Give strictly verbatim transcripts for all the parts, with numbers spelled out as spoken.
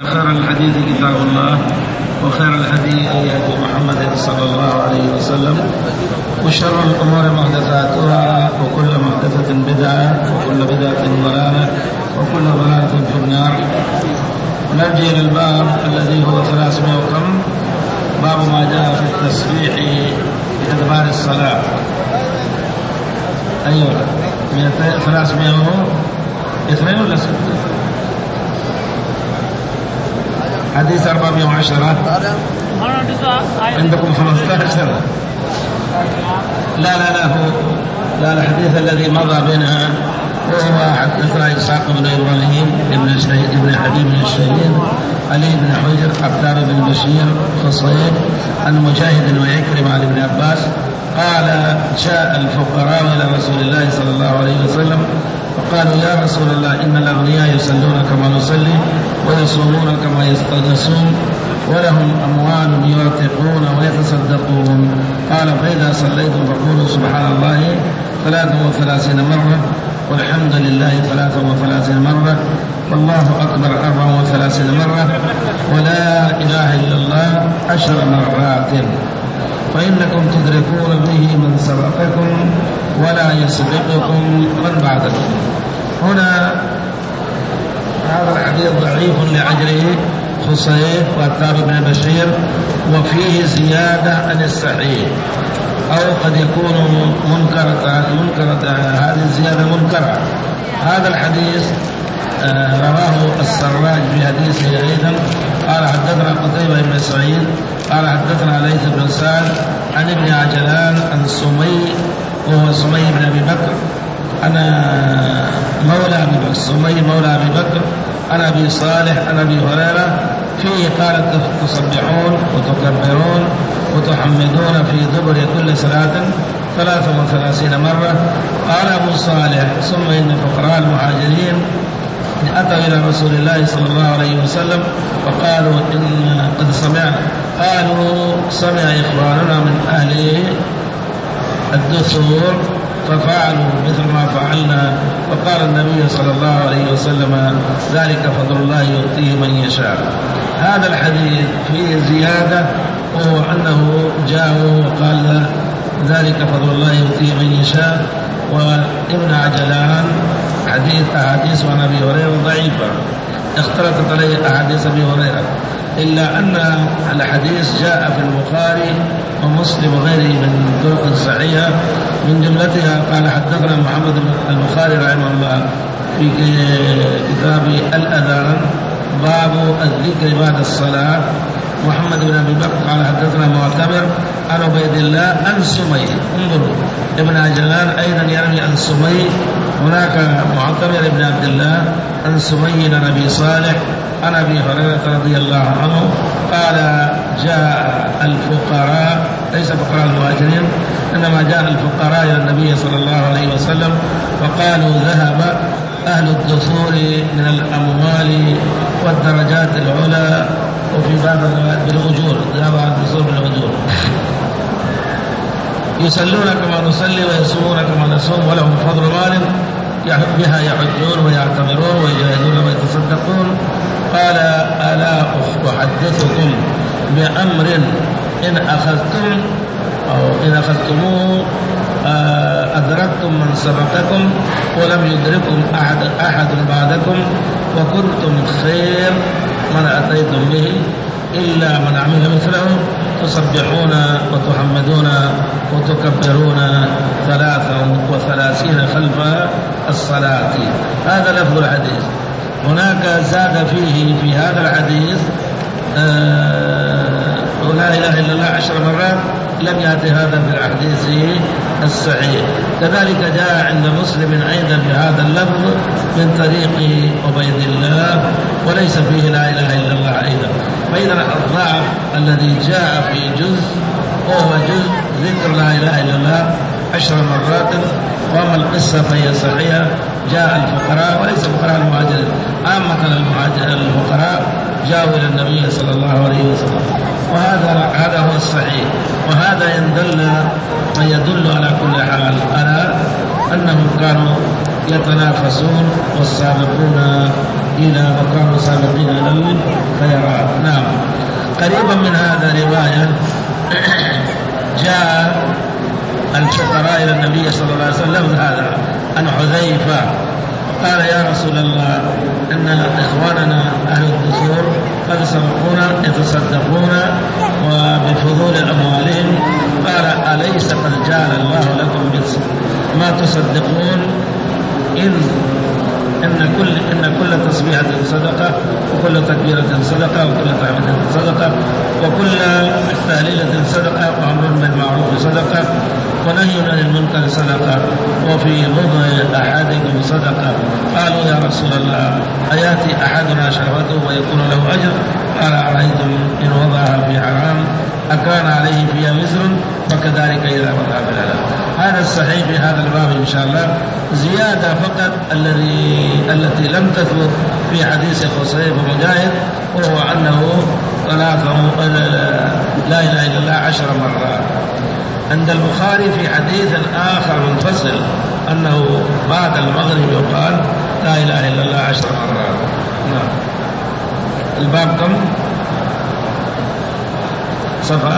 خير الحديث كتاب الله وخير الهدي هدي محمد صلى الله عليه وسلم وشر الأمور محدثاتها وكل محدثة بدعة وكل بدعة ضلالة وكل ضلالة في النار. نرجع إلى الباب الذي هو ثلاثمائة وكم، باب ما جاء في التسبيح في أدبار الصلاة. أيوة ثلاثمائة اثنين ولا ستة؟ حديث أربعمائة وعشرة عندكم خمسة عشر. لا لا لا هو لا الحديث الذي مضى بنا وهو حدثنا إسحاق بن إبراهيم ابن الشهيد ابن حبيب بن الشهيد علي بن حجر عبدار بن بشير فصيد عن مجاهد وعكرمة عن ابن عباس قال جاء الفقراء إلى رسول الله صلى الله عليه وسلم فقالوا يا رسول الله إن الأغنياء يصلون كما نصلي ويصومون كما نصوم ولهم أموال يعتقون ويتصدقون. قال فإذا صليتم فقولوا سبحان الله ثلاثا وثلاثين مرة والحمد لله ثلاثا وثلاثين مرة والله أكبر أربعا وثلاثين مرة ولا إله إلا الله عشر مرات فإنكم تدركون به من سبقكم ولا يسبقكم من بعدكم. هنا هذا الحديث ضعيف لعجله خصيف وعتاب بن بشير وفيه زيادة عن الصحيح أو قد يكون منكرة منكرة هذه الزيادة منكرة. هذا الحديث آه رواه السراج في حديثه أيضا قال حدثنا قتيبة بن سعيد قال حدثنا ليث بن سعد عن ابن عجلان عن سمي وهو سمي بن أبي بكر أنا مولى أبي بكر سمي مولى أبي بكر عن أبي صالح عن أبي هريرة فيه قال تصبحون وتكبرون وتحمدون في دبر كل صلاة ثلاثا وثلاثين مرة. قال أبو صالح ثم إن فقراء المهاجرين أتوا إلى رسول الله صلى الله عليه وسلم وقالوا إن قد سمع قالوا سمع إخواننا من أهل الدثور ففعلوا مثل ما فعلنا وقال النبي صلى الله عليه وسلم ذلك فضل الله يؤتيه من يشاء. هذا الحديث فيه زيادة وهو أنه جاء وقال ذلك فضل الله يؤتيه من يشاء. وابن عجلان حديث أحاديث عن أبي هريرة ضعيفة اختلطت عليه أحاديث أبي هريرة إلا أن الحديث جاء في البخاري ومسلم وغيره من طرق صحيحة من جملتها قال حدثنا محمد البخاري رحمه الله في كتاب الأذان باب الذكر بعد الصلاة. محمد بن أبي بكر قال حدثنا معتمر عن عبيد الله عن سمي. انظروا ابن عجلان أيضا يروي عن سمي هناك معتمر بن عبد الله عن سمي عن أبي صالح عن أبي هريرة رضي الله عنه قال جاء الفقراء ليس فقراء المهاجرين إنما جاء الفقراء إلى النبي صلى الله عليه وسلم وقالوا ذهب أهل الدثور من الأموال والدرجات العلى وفي بعض الروايات بالأجور ذهب أهل الدثور بالأجور يصلون كما نصلي ويصومون كما نصوم ولهم فضل مال بها يحجون ويعتمرون ويجاهدون ويتصدقون. قال ألا أحدثكم بأمر إن أخذتم أو إن أخذتموه أدركتم من سبقكم ولم يدركم أحد, أحد بعدكم وكنتم خير من أتيتم به إلا من عمل مثله تسبحون وتحمدون وتكبرون ثلاثا وثلاثين خلف الصلاة. هذا لفظ الحديث. هناك زاد فيه في هذا الحديث آه لا إله إلا الله عشر مرات لم يأتي هذا في الحديث الصحيح. كذلك جاء عند مسلم أيضا بهذا اللفظ من طريق عبيد الله وليس فيه لا إله إلا الله أيضا. فإذا الضعف الذي جاء في جزء وهو جزء ذكر لا إله إلا الله عشر مرات. وأما القصة فهي صحيحة جاء الفقراء وليس فقراء المهاجرين عامة الفقراء جاءوا إلى النبي صلى الله عليه وسلم. وهذا هذا هو الصحيح، وهذا يدل يدل على كل حال على أنهم كانوا يتنافسون والسابقون إلى وكانوا سابقين إلى الخيرات. نعم. قريبا من هذا رواية جاء الفقراء إلى النبي صلى الله عليه وسلم هذا عن حذيفة قال يا رسول الله إن إخواننا أهل الدثور قد سبقونا يتصدقون وبفضول أموالهم، قال أليس قد جعل الله لكم ما تصدقون إن إن كل إن كل تسبيحة صدقة وكل تكبيرة صدقة وكل تحميدة صدقة وكل تهليلة صدقة وأمر بالمعروف صدقة ونهي عن المنكر صدقة وفي بضع أحدكم صدقة. قالوا يا رسول الله أياتي أحدنا شهوته ويكون له أجر؟ قال أرأيتم إن وضعها في حرام أكان عليه فيها وزر وكذلك إذا وضع في الحلال. هذا الصحيح في هذا الباب إن شاء الله. زيادة فقط الذي التي لم تثبت في حديث خصيب ومجاهد وهو أنه ثلاثة لا إله إلا الله عشر مرات. عند البخاري في حديث آخر منفصل أنه بعد المغرب يقال لا إله إلا الله عشر مرات. نعم. الباب كم؟ صفحة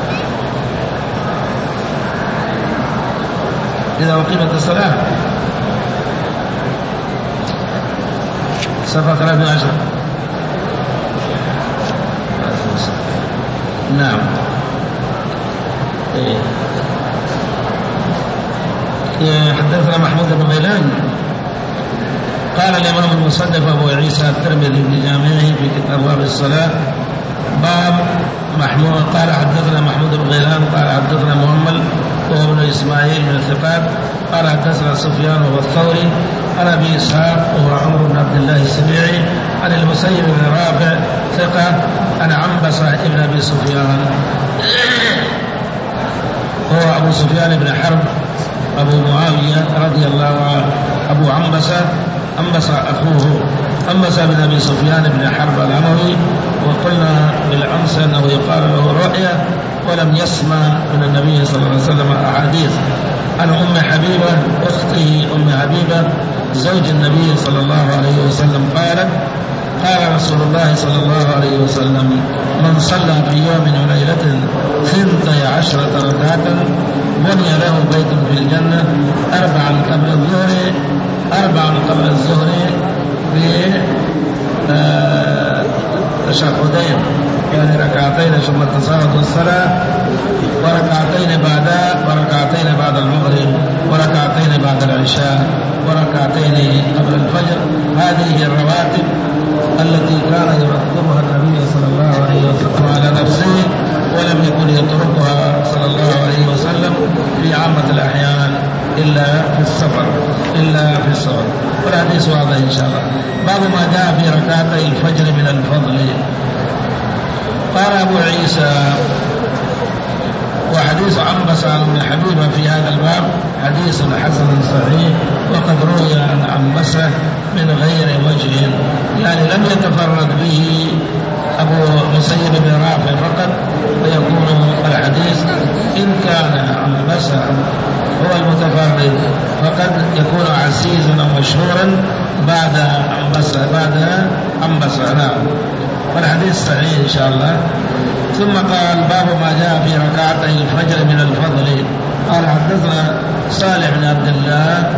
إذا أقيمت الصلاة صفحة ثلاثة عشر. نعم. حدثنا محمود بن غيلان قال الإمام المصنف أبو عيسى الترمذي في جامعه في كتاب باب الصلاة باب محمود قال حدثنا محمود بن غيلان قال حدثنا مؤمل وهو ابن إسماعيل من الثقات قال حدثنا سفيان وهو الثوري عن أبي إسحاق وهو عمرو بن عبد الله السبيعي عن المسيب بن رافع ثقة عن عنبسة بن أبي سفيان هو أبو سفيان بن حرب أبو معاوية رضي الله عنه أبو عنبسة عنبسة أخوه عنبسة بن أبي سفيان بن حرب الأموي. وقلنا بالأمس أنه يقال له رؤيا ولم يسمع من النبي صلى الله عليه وسلم أحاديث. عن أم حبيبة أخته أم حبيبة زوج النبي صلى الله عليه وسلم قالت قال رسول الله صلى الله عليه وسلم من صلى في يوم وليلة ثنتي عشرة ركعة بني له بيت في الجنة أربعا قبل الظهر أربعا قبل الظهر بتشهدين يعني ركعتين ثم التشهد والصلاة وركعتين بعد وركعتين بعد المغرب وركعتين بعد العشاء وركعتين قبل الفجر. هذه هي الرواتب التي كان يرتبها النبي صلى الله عليه وسلم على نفسه ولم يكن يتركها صلى الله عليه وسلم في عامة الأحيان إلا في السفر إلا في السفر. والحديث واضح إن شاء الله. باب ما جاء في ركعتي الفجر من الفضل. قال أبو عيسى وحديث عنبسة عن حبيبة في هذا الباب حديث حسن صحيح وقد روي عن عنبسة من غير وجه يعني لم يتفرد به أبو مسيب بن رافع فقط ويكون الحديث إن كان عنبسة هو المتفرد فقد يكون عزيزا ومشهورا بعد عنبسة بعد عنبسة. نعم. والحديث صحيح إن شاء الله. ثم قال باب ما جاء في ركعتي الفجر من الفضل. قال حدثنا صالح بن عبد الله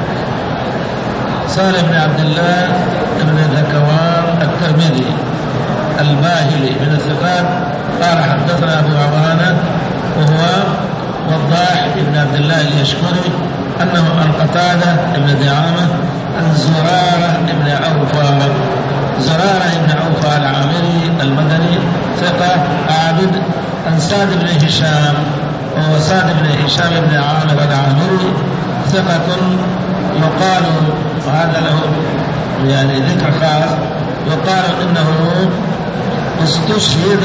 صالح بن عبد الله بن ذكوان الترمذي الباهلي من الثقات قال حدثنا أبو عوانة وهو وضاح بن عبد الله اليشكري أنه عن قتادة بن دعامة عن زرارة بن عوفة زرارة بن عوفة العامري المدني ثقة عابد عن سعد بن هشام وهو سعد بن هشام بن عامر العامري ثقة يقال وهذا له يعني ذكر خاص يقال إنه استشهد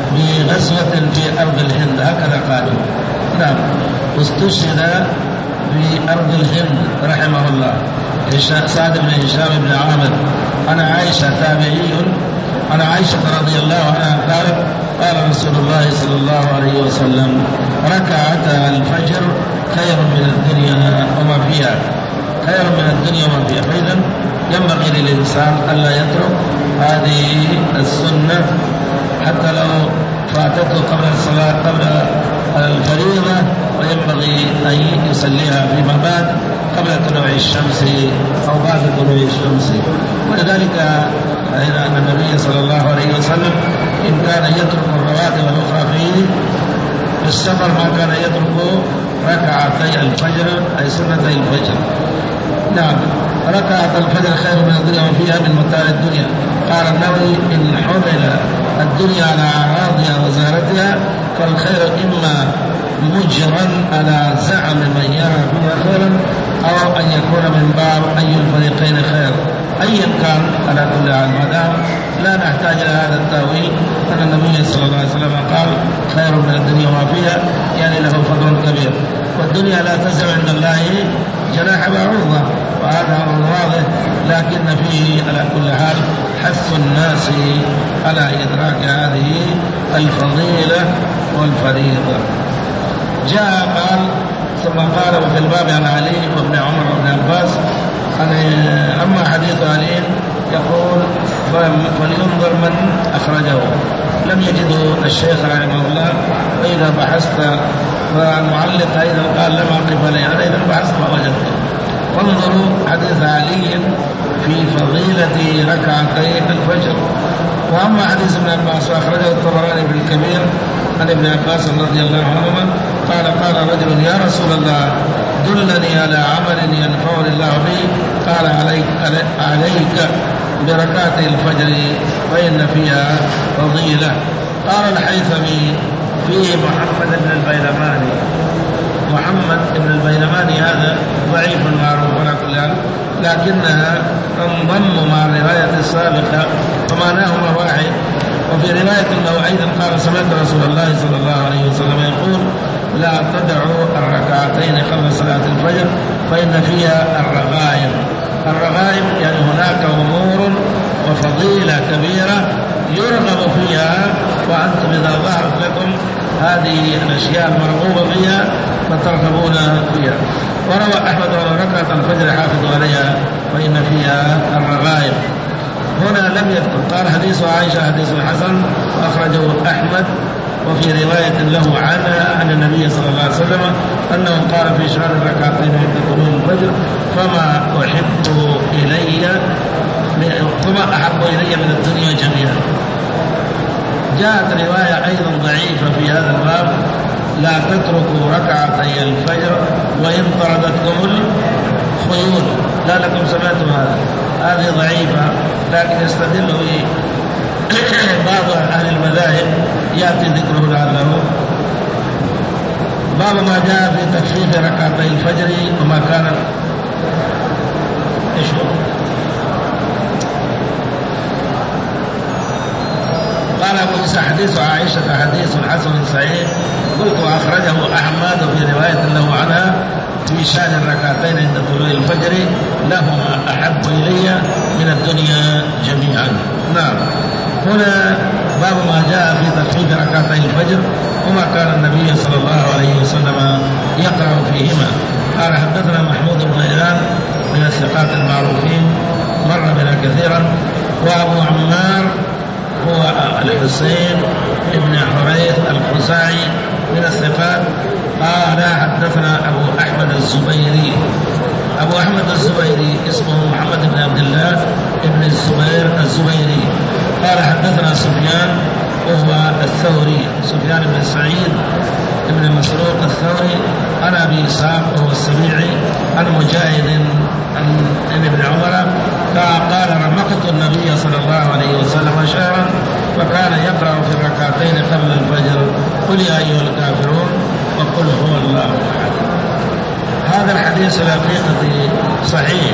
بغزوة في أرض الهند هكذا قالوا. نعم. استشهد في أرض الهند رحمه الله سعد بن هشام بن عامر أنا عائشة تابعي أنا عائشة رضي الله عنها قالت قال رسول الله صلى الله عليه وسلم ركعتا الفجر خير من الدنيا وما فيها خير من الدنيا وما فيها. فإذا ينبغي للإنسان ألا يترك هذه السنة حتى لو فاتته قبل الصلاة قبل الفريضة، وينبغي أن يصليها فيما بعد قبل طلوع الشمس أو بعد طلوع الشمس. ولذلك أن النبي صلى الله عليه وسلم إن كان يترك الرواتب الأخرى في السفر ما كان يترك ركعتي الفجر أي سنتي الفجر. نعم ركعة الفجر خير من الدنيا وفيها من متاع الدنيا. قال النووي إن حمل الدنيا على أعراضها وزارتها فالخير إما مجرا على زعم من يرى فيها خيرا أو أن يكون من باب أي الفريقين خير. أيا كان على كل حال ما دام لا نحتاج إلى هذا التأويل أن النبي صلى الله عليه وسلم قال خير من الدنيا وما فيها يعني له فضل كبير. والدنيا لا تزع عند الله جناح بعوضة وهذا أمر واضح، لكن فيه على كل حال حث الناس على إدراك هذه الفضيلة والفريضة. جاء قال ثم قال وفي الباب عن علي وابن عمر وابن عباس. أما حديث علي يقول فلينظر من أخرجه لم يجده الشيخ رحمه الله، وإذا بحثت والمعلق أيضا قال لم أقف عليه أنا إذا بحثت ما وجدته. وانظروا حديث علي في فضيلة ركعتي الفجر. وأما حديث ابن عباس أخرجه الطبراني في الكبير عن ابن عباس رضي الله عنهما قال قال رجل يا رسول الله دلني على عمل ينفعني الله به. قال عليك, عليك بركعتي الفجر فإن فيها فضيلة. قال الحيثمي فيه محمد بن البيلماني. محمد بن البيلماني هذا ضعيف معروف على كل حال، لكنها تنضم مع الرواية السابقة ومعناهما واحد. وفي رواية له أيضا قال سمعت رسول الله صلى الله عليه وسلم يقول لا تدعوا الركعتين قبل صلاة الفجر فإن فيها الرغائب. الرغائب يعني هناك أمور وفضيلة كبيرة يرغب فيها، وأنتم إذا ظهرت لكم هذه الأشياء المرغوبة فيها فترغبون فيها. وروى أحمد ولو ركعة الفجر حافظوا عليها فإن فيها الرغائب. هنا لم يذكر قال حديث عائشة حديث حسن أخرجه أحمد. وفي رواية له عنها عن النبي صلى الله عليه وسلم أنه قال في شهر الركعتين عند طلوع الفجر فما أحب إلي فما أحب إلي من الدنيا جميعا. جاءت رواية أيضا ضعيفة في هذا الباب لا تتركوا ركعتي الفجر وإن طردتكم الخيول. لا لكم سمعتم هذا، هذه ضعيفة لكن يستدل به بعض أهل المذاهب يأتي ذكره لعله. باب ما جاء في تخفيف ركعتي الفجر وما كان ايش قال أبو عيسى حديث عائشة حديث حسن صحيح. قلت وأخرجه أحمد في رواية له عنها في شأن الركعتين عند طلوع الفجر لهما أحب إلي من الدنيا جميعا. نعم هنا باب ما جاء في تخفيف ركعتي الفجر وما كان النبي صلى الله عليه وسلم يقرأ فيهما. قال حدثنا محمود بن إيران من الثقات المعروفين مر بنا كثيرا. وأبو عمار هو الحسين بن حريث الخزاعي من الثقات. قال حدثنا أبو أحمد الزبيري. أبو أحمد الزبيري اسمه محمد بن عبد الله بن الزبير الزبيري. قال حدثنا سفيان وهو الثوري سفيان بن سعيد بن مسروق الثوري عن أبي إسحاق وهو السبيعي عن مجاهد عن ابن عمر قال رمقت النبي صلى الله عليه وسلم شهرا فكان يقرأ في الركعتين قبل الفجر قل يا أيها الكافرون وقل هو الله أحد. هذا الحديث الحقيقة صحيح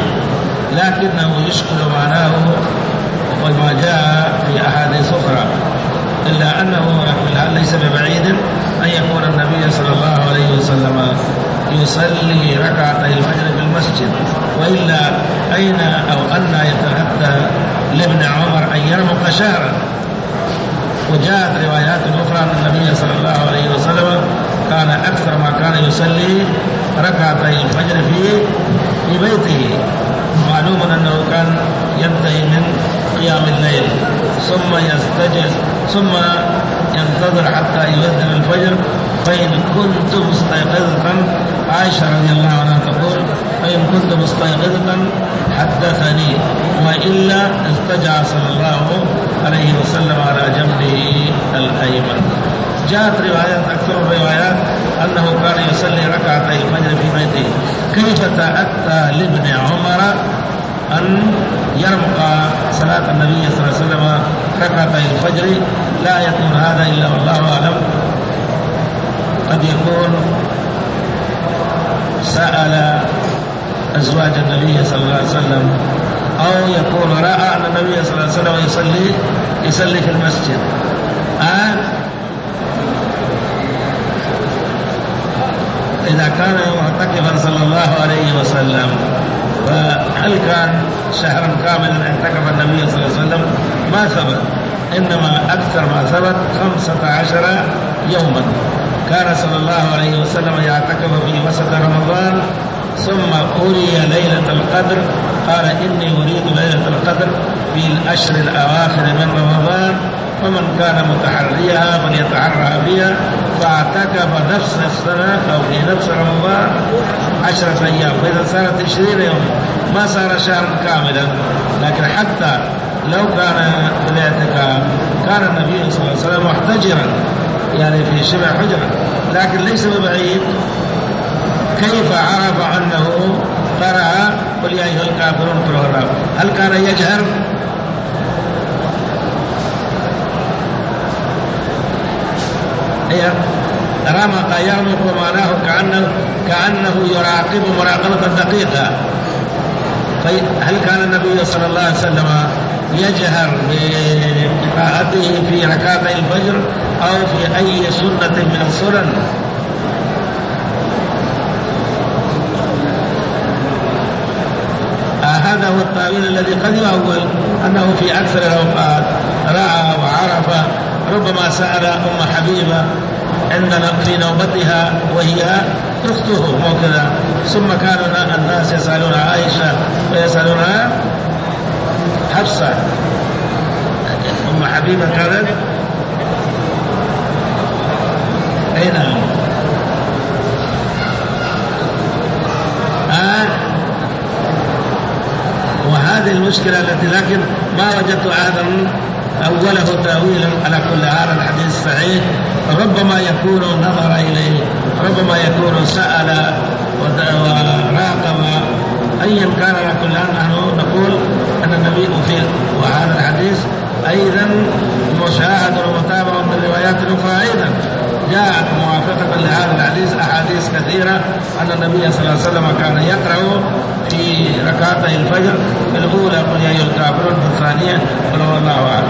لكنه يشكل معناه وما جاء في أحاديث أخرى. إلا أنه ليس ببعيد أن يكون النبي صلى الله عليه وسلم يصلي ركعتي الفجر في المسجد، وإلا أين أو أن يتأتى لابن عمر أن يرمق شهرا. وجاءت روايات أخرى أن النبي صلى الله عليه وسلم كان أكثر ما كان يصلي ركعتي الفجر في في بيته. معلوم أنه كان ينتهي من قيام الليل ثم يستجل ثم ينتظر حتى يؤذن الفجر، فإن كنت مستيقظة، عائشة رضي الله عنها تقول: فإن كنت مستيقظة حدثني، وإلا استجع صلى الله عليه وسلم على جنبه الأيمن. جاءت روايات أكثر الروايات أنه كان يصلي ركعتي الفجر في بيته. كيف تأتى لابن عمر أن يرمق صلاة النبي صلى الله عليه وسلم ركعتي الفجر؟ لا يكون هذا إلا والله أعلم. قد يكون سأل أزواج النبي صلى الله عليه وسلم، أو يكون رأى أن النبي صلى الله عليه وسلم يصلي يصلي في المسجد. آه إذا كان معتكفا صلى الله عليه وسلم، فهل كان شهرا كاملا اعتكف النبي صلى الله عليه وسلم؟ ما ثبت، إنما أكثر ما ثبت خمسة عشر يوما. كان صلى الله عليه وسلم يعتكف في وسط رمضان، ثم أري ليلة القدر، قال: إني أريد ليلة القدر في الأشهر الأواخر من رمضان، فمن كان متحريها فليتحرى بها. فاعتكف نفس السنة أو في نفس رمضان عشرة أيام، فإذا صارت عشرين يوم ما صار شهرا كاملا. لكن حتى لو كان في الاعتكاف كان النبي صلى الله عليه وسلم محتجرا، يعني في شبه حجرة، لكن ليس ببعيد. كيف عرف أنه قرأ قل يا أيها الكافرون قل هو الله؟ هل كان يجهر؟ رمق يرمق معناه كأنه, كأنه يراقب مراقبة دقيقة. هل كان النبي صلى الله عليه وسلم يجهر بقراءته في ركعتي الفجر أو في أي سنة من السنن؟ هذا هو التأويل الذي قد يؤول، أنه في أكثر الأوقات رأى وعرف. ربما سأل أم حبيبة عندنا في نوبتها وهي أخته وكذا، ثم كان الناس يسألون عائشة ويسألون حفصة. أم حبيبة كانت أين؟ آه وهذه المشكلة التي لكن ما وجدت أحدا أوله تأويلا. على كل هذا الحديث صحيح، ربما يكون نظر إليه، ربما يكون سأل وراقب. أيا كان على كل هذا نحن نقول أن النبي في وهذا الحديث أيضا مشاهد ومتابعة من الروايات الأخرى. أيضا جاءت موافقة لهذا الحديث أحاديث كثيرة أن النبي صلى الله عليه وسلم كان يقرأ في ركعتي الفجر، في الأولى قل يا أيها الكافرون، في الثانية قل هو الله أحد.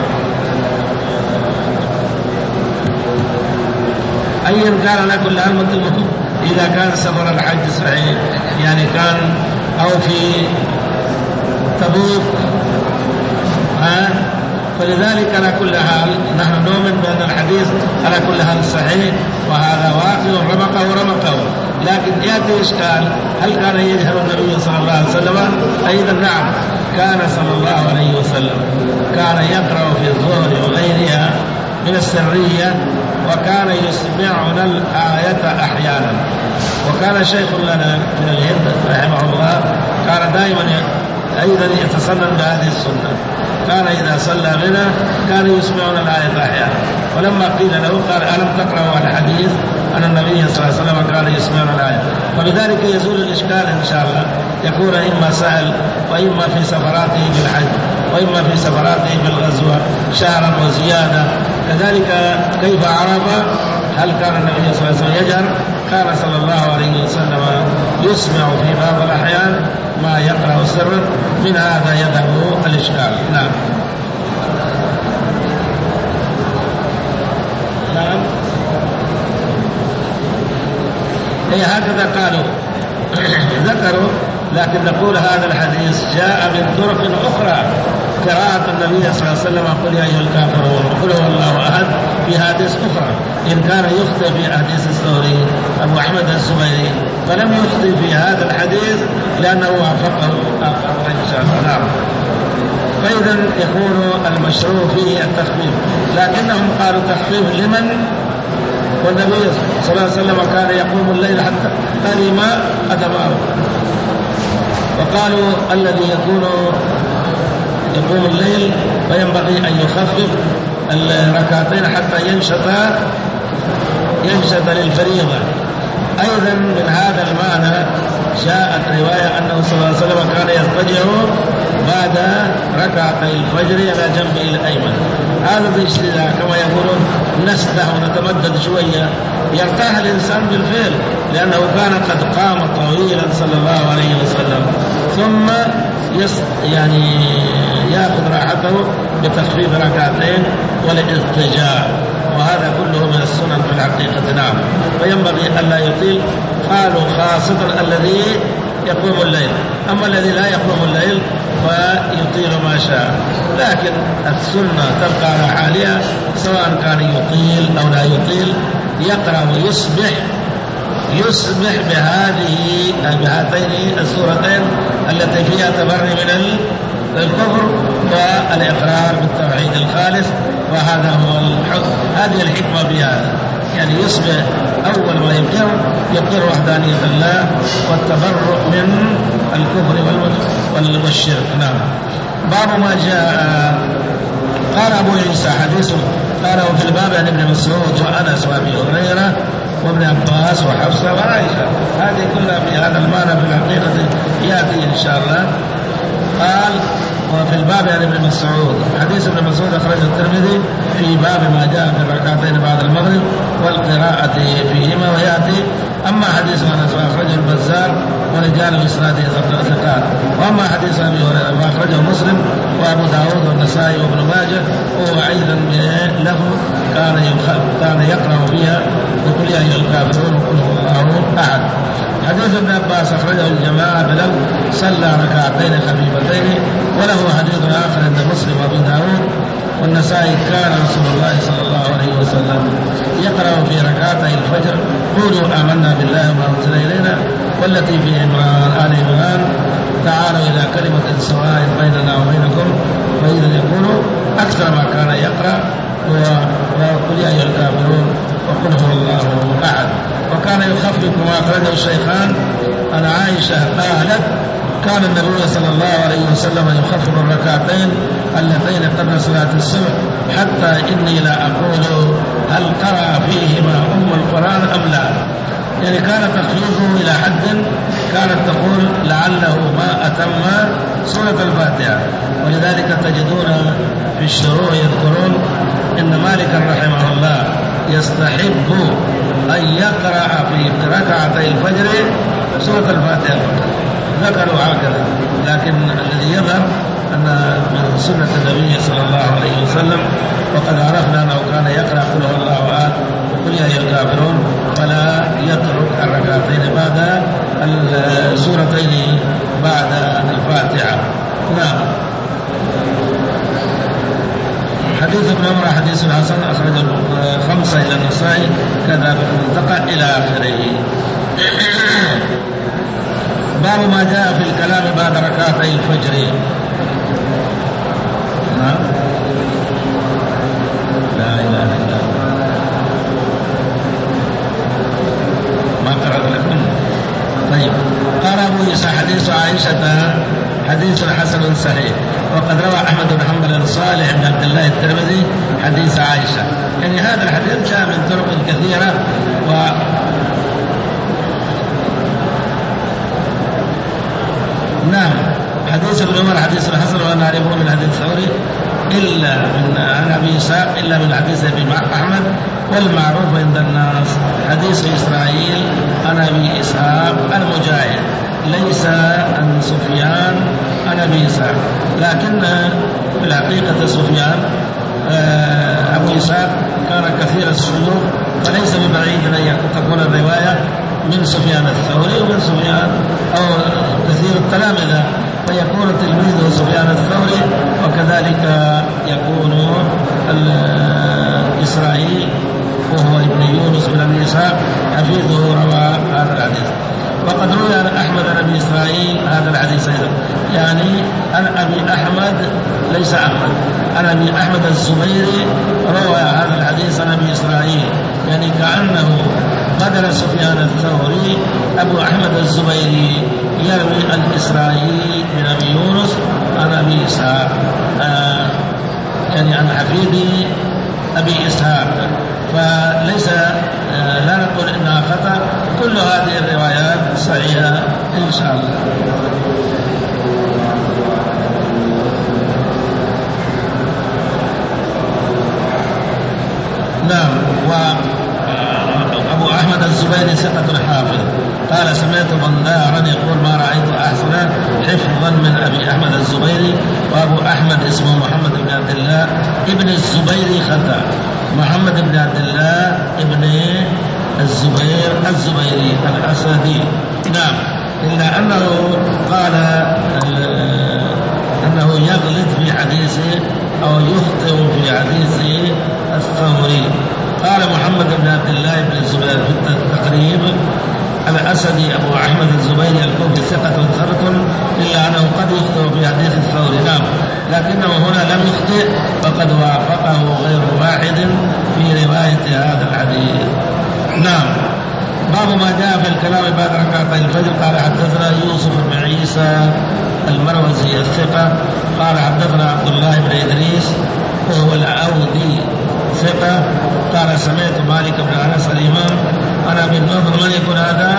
أيا كان على كل حال إذا كان سفر الحج صحيح، يعني كان أو في تبوك، ها، فلذلك على كل حال نحن نؤمن بأن الحديث على كل حال صحيح، وهذا واقع رمقه رمقه. لكن يأتي إشكال: هل كان يجهر النبي صلى الله عليه وسلم؟ أيضا نعم، كان صلى الله عليه وسلم كان يقرأ في الظهر وغيرها من السرية، وكان يسمعنا الآية أحيانا. وكان شيخ لنا من الهند رحمه الله كان دائما أيضا يتصنن بهذه السنة، كان إذا صلى بنا كان يسمعنا الآية أحيانا. ولما قيل له قال: ألم تقرأوا الحديث أن النبي صلى الله عليه وسلم كان يسمعنا الآية؟ فبذلك يزول الإشكال إن شاء الله، يكون إما سأل وإما في سفراته بالحج وإما في سفراته بالغزوة شهرا وزيادة. كذلك كيف عرف؟ هل كان النبي صلى الله عليه وسلم يجهر؟ كان صلى الله عليه وسلم يسمع في بعض الأحيان ما يقرأ سرا، من هذا يذهب الإشكال. نعم. أي هكذا قالوا ذكروا. لكن نقول هذا الحديث جاء من طرق أخرى قراءة النبي صلى الله عليه وسلم قل يا أيها الكافرون قل هو الله أحد في حديث أخرى. إن كان يخطئ في حديث الثوري أبو أحمد الزبيري فلم يخطئ في هذا الحديث لأنه وافقه آخر إن شاء الله. نعم. فإذا يكون المشروع فيه التخفيف، لكنهم قالوا تخفيف لمن؟ والنبي صلى الله عليه وسلم كان يقوم الليل حتى قرم قدماه. وقالوا الذي يكون يقوم الليل فينبغي أن يخفف الركعتين حتى ينشط ينشط للفريضة. أيضا من هذا المعنى جاءت رواية أنه صلى الله عليه وسلم كان يضطجع بعد ركعتي الفجر على جنبه الأيمن. هذا الاجتهاد كما يقولون نسده ونتمدد شوية يرتاح الإنسان بالفعل، لأنه كان قد قام طويلا صلى الله عليه وسلم ثم يس يعني يأخذ راحته بتخفيف ركعتين والاضطجاع، وهذا كله من السنن في الحقيقة. نعم. وينبغي ألا يطيل، قالوا خاصة الذي يقوم الليل، أما الذي لا يقوم الليل فيطيل ما شاء، لكن السنة تبقى على حالها سواء كان يطيل أو لا يطيل. يقرأ ويصبح يصبح بهذه بهاتين السورتين التي فيها تبري من الكفر والإقرار بالتوحيد الخالص، وهذا هو الحق. هذه الحكمة بهذا، يعني يصبح أول ما يقر يقر وحدانية الله والتبرؤ من الكفر والشرك. نعم. باب ما جاء. قال أبو عيسى حديث قاله في الباب عن ابن مسعود وأنس وأبي هريرة وابن عباس وحفصة وعائشة، هذه كلها في هذا المعنى في الحقيقة يأتي إن شاء الله. قال وفي الباب عن ابن مسعود حديث ابن مسعود أخرجه الترمذي في باب ما جاء في الركعتين بعد المغرب والقراءة فيهما ويأتي. أما حديث أنس فأخرجه البزار ورجال إسناده ثقات. وأما حديث أبي هريرة فأخرجه مسلم وأبو داود والنسائي وابن ماجه، وهو أيضا له كان كان يقرأ فيها وقل يا أيها الكافرون وقل هو الله أحد. حديث ابن عباس أخرجه الجماعة بلو صلى ركعتين خفيفتين، وله حديث آخر عند مسلم وأبي داود والنسائي كان رسول الله صلى الله عليه وسلم يقرأ في ركعتي الفجر قولوا آمنا بالله وما أنزل إلينا والتي في عمران آل عمران تعالوا إلى كلمة سواء بيننا وبينكم، فإذا يقول أكثر ما كان يقرأ وقل يا أيها الكافرون وقل هو الله أحد. وكان يخفف ما أخرجه الشيخان عن عائشة قالت كان النبي صلى الله عليه وسلم يخفف الركعتين اللتين قبل صلاة الصبح حتى إني لا أقول هل قرأ فيهما أم القرآن أم لا، يعني كان تخفيفه إلى حد كانت تقول لعله ما أتم سورة الفاتحة. ولذلك تجدون في الشروع يذكرون إن مالك رحمه الله يستحب أن يقرأ في ركعتي الفجر سورة الفاتحة، ذكروا هكذا. لكن الذي يظهر أن من سنة النبي صلى الله عليه وسلم، وقد عرفنا أنه كان يقرأ قل هو الله أحد وقل يا أيها الكافرون، فلا يترك الركعتين بعد السورتين بعد الفاتحة. نعم. حديث ابن عمر حديث حسن أخرج خمسة إلى النسائي كذا بالمنطقة إلى آخره. باب ما جاء في الكلام بعد ركعتي الفجر. نعم. لا إله إلا الله. ما قرأت لكم. طيب. قال أبو عيسى حديث عائشة حديث حسن صحيح، وقد روى أحمد بن حنبل صالح بن عبد الله الترمذي حديث عائشة، يعني هذا الحديث جاء من طرق كثيرة. و نعم. حديث ابن عمر حديث حسن وأنا أعرفه من حديث ثوري إلا من عن أبي إسحاق إلا من حديث أبي أحمد، والمعروف عند الناس حديث إسرائيل عن أبي إسحاق المجاهد ليس عن سفيان عن أبي إسحاق، لكن في الحقيقة سفيان أبو إسحاق كان كثير الشيوخ، فليس ببعيد أن تكون الرواية من سفيان الثوري ومن سفيان أو كثير التلامذة، فيكون تلميذه سفيان الثوري، وكذلك يكون إسرائيل وهو ابن يونس بن أبي إسحاق حفيظه روى هذا الحديث. وقد روي عن أحمد عن أبي إسرائيل هذا الحديث أيضا، يعني عن أبي أحمد ليس أحمد، عن أبي أحمد الزبيري روى هذا الحديث عن أبي إسرائيل، يعني كأنه بدل سفيان الثوري أبو أحمد الزبيري يروي عن إسرائيل من أبي يونس عن أبي إسحاق، آه يعني عن حفيد أبي إسحاق، فليس آه لا نقول إنها خطأ، كل هذه الروايات صحيحة إن شاء الله. نعم. وأبو أحمد الزبيري ثقة حافظ، قال سمعت بندارا يقول ما رأيت أحسن حفظا من أبي أحمد الزبيري. وأبو أحمد اسمه محمد بن عبد الله ابن الزبيري خطأ، محمد بن عبد الله ابن الزبير الزبيري الأسدي. نعم. إلا أنه قال أنه يغلط في حديثه أو يخطئ في حديث الثوري. قال محمد بن عبد الله بن الزبير في التقريب الأسدي أبو أحمد الزبيري الكوفي ثقة ثبت، إلا أنه قد يخطئ في حديث الثوري. نعم. لكنه هنا لم يخطئ، فقد وافقه غير واحد في رواية هذا الحديث. نعم. باب ما جاء في الكلام بعد ركعتي الفجر. قال حدثنا يوسف بن عيسى المروزي الثقة قال حدثنا عبد الله بن إدريس وهو العودي ثقة قال سمعت مالك بن أنس الإمام أنا أبي النضر. من يكون هذا؟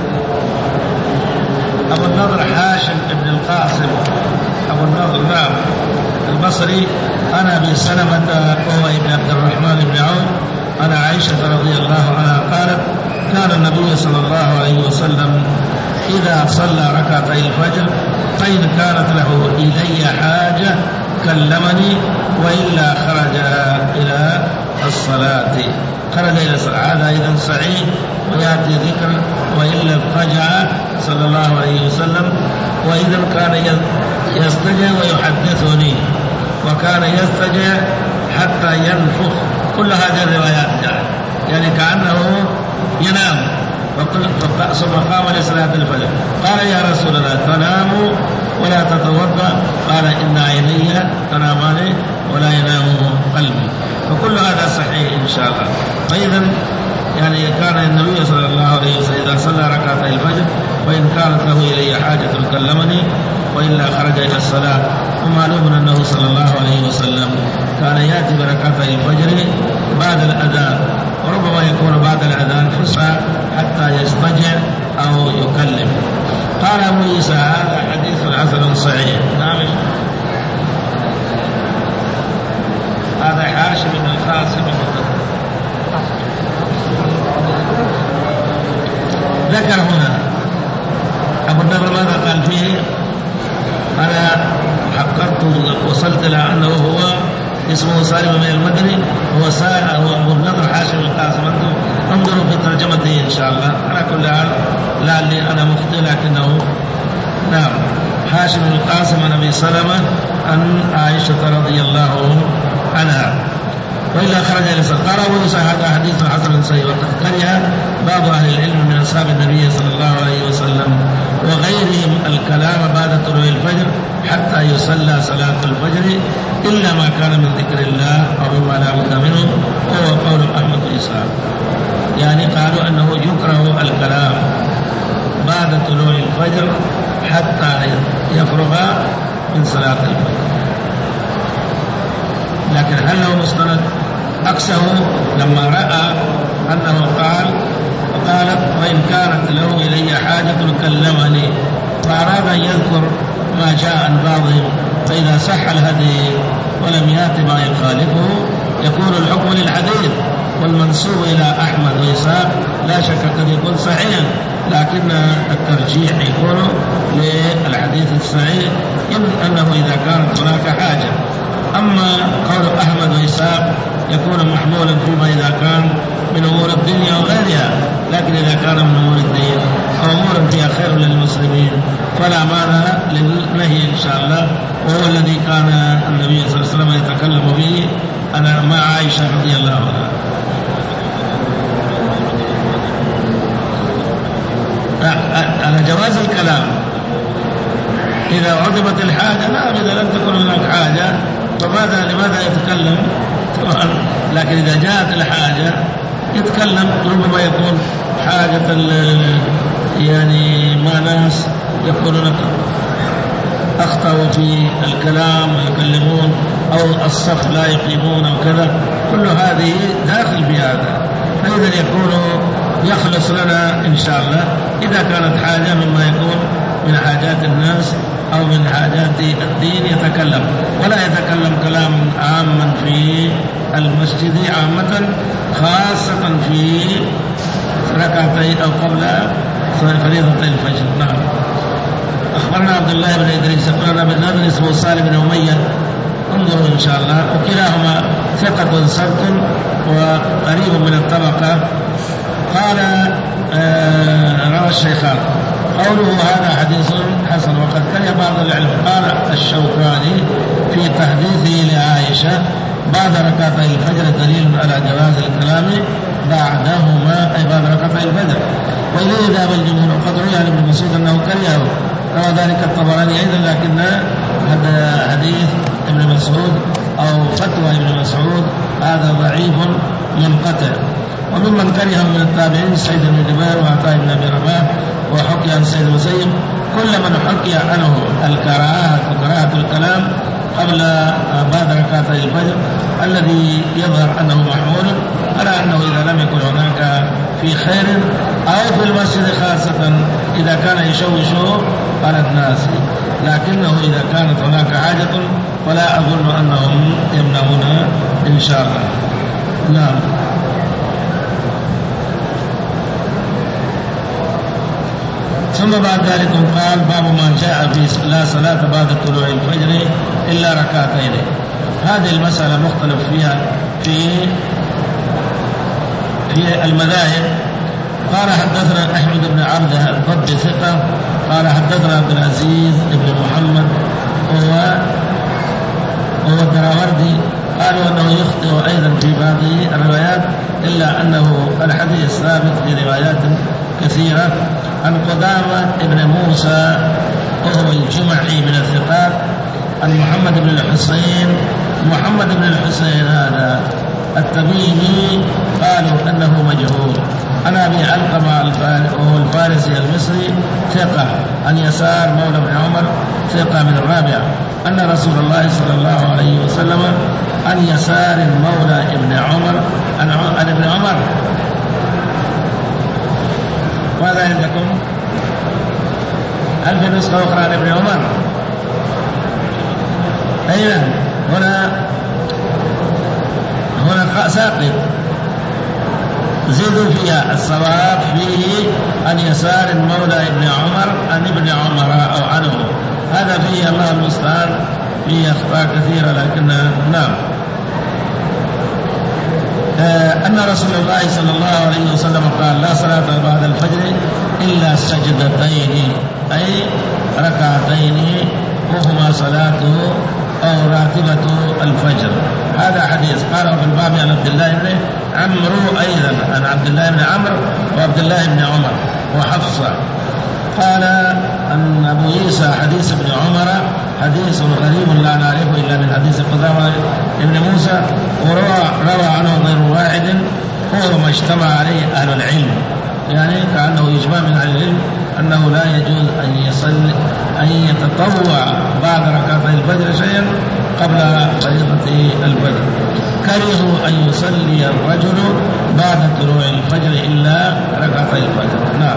أبو النضر حاشم بن القاسم أبو النضر نعم البصري. أنا أبي سلمة وهو ابن عبد الرحمن بن عوف أنا عائشة رضي الله عنها قالت كان النبي صلى الله عليه وسلم إذا صلى ركعتي الفجر فإن كانت له إلي حاجة كلمني وإلا خرج إلى الصلاة خرج إلى الصلاة. هذا إذن صحيح ويأتي ذكر وإلا رجع صلى الله عليه وسلم. وإذا كان يستجع ويحدثني وكان يستجع حتى ينفخ. كل هذه الروايات يعني, يعني كأنه ينام ثم قام لصلاة الفجر. قال يا رسول الله تنام ولا تتوضأ؟ قال إن عيني تنامان ولا ينام قلبي. فكل هذا صحيح إن شاء الله. فإذا يعني كان النبي صلى الله عليه وسلم إذا صلى ركعتي الفجر وإن كانت له إلي حاجة كلمني وإلا خرج إلى الصلاة. ومعلوم أنه صلى الله عليه وسلم كان يأتي بركعتي الفجر بعد الأذان، وربما يكون بعد الأذان فسحة حتى يستجع أو يكلم. قال أبو عيسى هذا حديث حسن صحيح. نعم. هذا حاشم بن القاسم ذكر هنا أبو النضر ماذا قال فيه؟ أنا حققت وصلت إلى أنه هو اسمه سالم من المدني هو هو أبو النضر حاشم القاسم. انظروا في ترجمته إن شاء الله. على كل حال لعلي أنا مخطئ لكنه نعم حاشم القاسم عن أبي سلمة عن عائشة رضي الله عنها وإلا خرج إلى الصلاة. قال أبو موسى هذا حديث حسن صحيح. وقد كره بعض أهل العلم من أصحاب النبي صلى الله عليه وسلم وغيرهم الكلام بعد طلوع الفجر حتى يصلى صلاة الفجر إلا ما كان من ذكر الله أو مما لا بد منه وهو قول أحمد بن إسحاق. يعني قالوا أنه يكره الكلام بعد طلوع الفجر حتى يفرغ من صلاة الفجر. لكن هل له مستند؟ أكسه لما رأى أنه قال وقالت وإن كانت له إلي حاجة كلمني، فأراد أن يذكر ما جاء عن بعضهم. فإذا صح الهدي ولم يأت ما يخالفه يكون الحكم للحديث والمنسوب إلى أحمد وإسحاق لا شك قد يكون صحيحا، لكن الترجيح يكون للحديث الصحيح إن أنه إذا كانت هناك حاجة. أما قول أحمد وإسحاق يكون محمولا فيما إذا كان من أمور الدنيا وغيرها، لكن إذا كان من أمور الدين أو أمور فيها خير للمسلمين فلا مانع للنهي إن شاء الله. وهو الذي كان النبي صلى الله عليه وسلم يتكلم به أنا مع عائشة رضي الله عنها. على جواز الكلام إذا عدمت الحاجة، نعم إذا لم تكن هناك حاجة فماذا لماذا يتكلم؟ لكن إذا جاءت الحاجة يتكلم، ربما يكون حاجة يعني مع ناس يكونون أخطأوا في الكلام ويكلمون أو الصف لا يقيمون أو كذا، كل هذه داخل في هذا، فإذا يكون يخلص لنا إن شاء الله إذا كانت حاجة مما يكون من حاجات الناس أو من حاجات الدين يتكلم، ولا يتكلم كلام عاما في المسجد عامة، خاصة في ركعتين أو قبل فريضة الفجر. نعم. أخبرنا عبد الله بن إدريس أخبرنا بن نضر اسمه صالح بن أمية، انظروا إن شاء الله، وكلاهما ثقة صدق وقريب من الطبقة. قال آه روى الشيخان قوله هذا حديث حسن وقد كره بعض العلم. قال الشوكاني في تحديثه لعائشة بعد ركعتي الفجر دليل على جواز الكلام بعدهما، أي بعد ركعتي الفجر، وإليه ذهب الجمهور. وقد روي عن ابن مسعود أنه كرهه، روى ذلك الطبراني أيضا، لكن هذا حديث ابن مسعود أو فتوى ابن مسعود هذا ضعيف منقطع. وممن كره من التابعين سعيد بن جبير وعطاء بن أبي رباح، وحكي عن سيد المسيب كل من حكي عنه الكراهة وكراهة الكلام قبل بعد ركعتي الفجر الذي يظهر أنه محمول على أنه إذا لم يكن هناك في خير أو في المسجد خاصة إذا كان يشوش على الناس، لكنه إذا كانت هناك حاجة فلا أظن أنهم يمنعون إن شاء الله. نعم. ثم بعد ذلك قال باب ما جاء في لا صلاة بعد طلوع الفجر إلا ركعتين. هذه المسألة مختلف فيها في في المذاهب. قال حدثنا أحمد بن عبده الضبي ثقة قال حدثنا عبد العزيز بن محمد هو هو الدراوردي قالوا أنه يخطئ أيضا في بعض الروايات، إلا أنه الحديث ثابت في روايات كثيرة. عن قدامة بن موسى وهو الجمعي من الثقات، عن محمد بن الحسين محمد بن الحسين هذا التميمي قالوا أنه مجهول. عن أبي علقمة وهو الفارسي المصري ثقة، عن يسار مولى بن عمر ثقة من الرابعة، أن رسول الله صلى الله عليه وسلم عن يسار مولى ابن عمر عن ابن عمر. ماذا عندكم؟ هل في نسخة أخرى عن ابن عمر؟ أين هنا هنا ساقط زيدوا فيها الصواب فيه عن يسار مولى ابن عمر عن ابن عمر أو عنه، هذا فيه الله المستعان فيه أخطاء كثيرة، لكن نعم. آه أن رسول الله صلى الله عليه وسلم قال لا صلاة بعد الفجر إلا سجدتين، أي ركعتين وهما صلاته أو راتبة الفجر. هذا حديث قاله في الباب عن عبد الله بن عمرو أيضا، عن عبد الله بن عمرو وعبد الله بن عمر وحفصة. قال أن أبو عيسى حديث ابن عمر حديث غريب لا نعرفه إلا من حديث قدامة ابن موسى، وروى روى عنه غير واحد، هو ما اجتمع عليه أهل العلم، يعني كأنه يجمع من أهل العلم أنه لا يجوز أن يصلي أن يتطوع بعد ركعتي الفجر شيئا قبل فريضة الفجر. كرهوا أن يصلي الرجل بعد طلوع الفجر إلا ركعتي الفجر. نعم.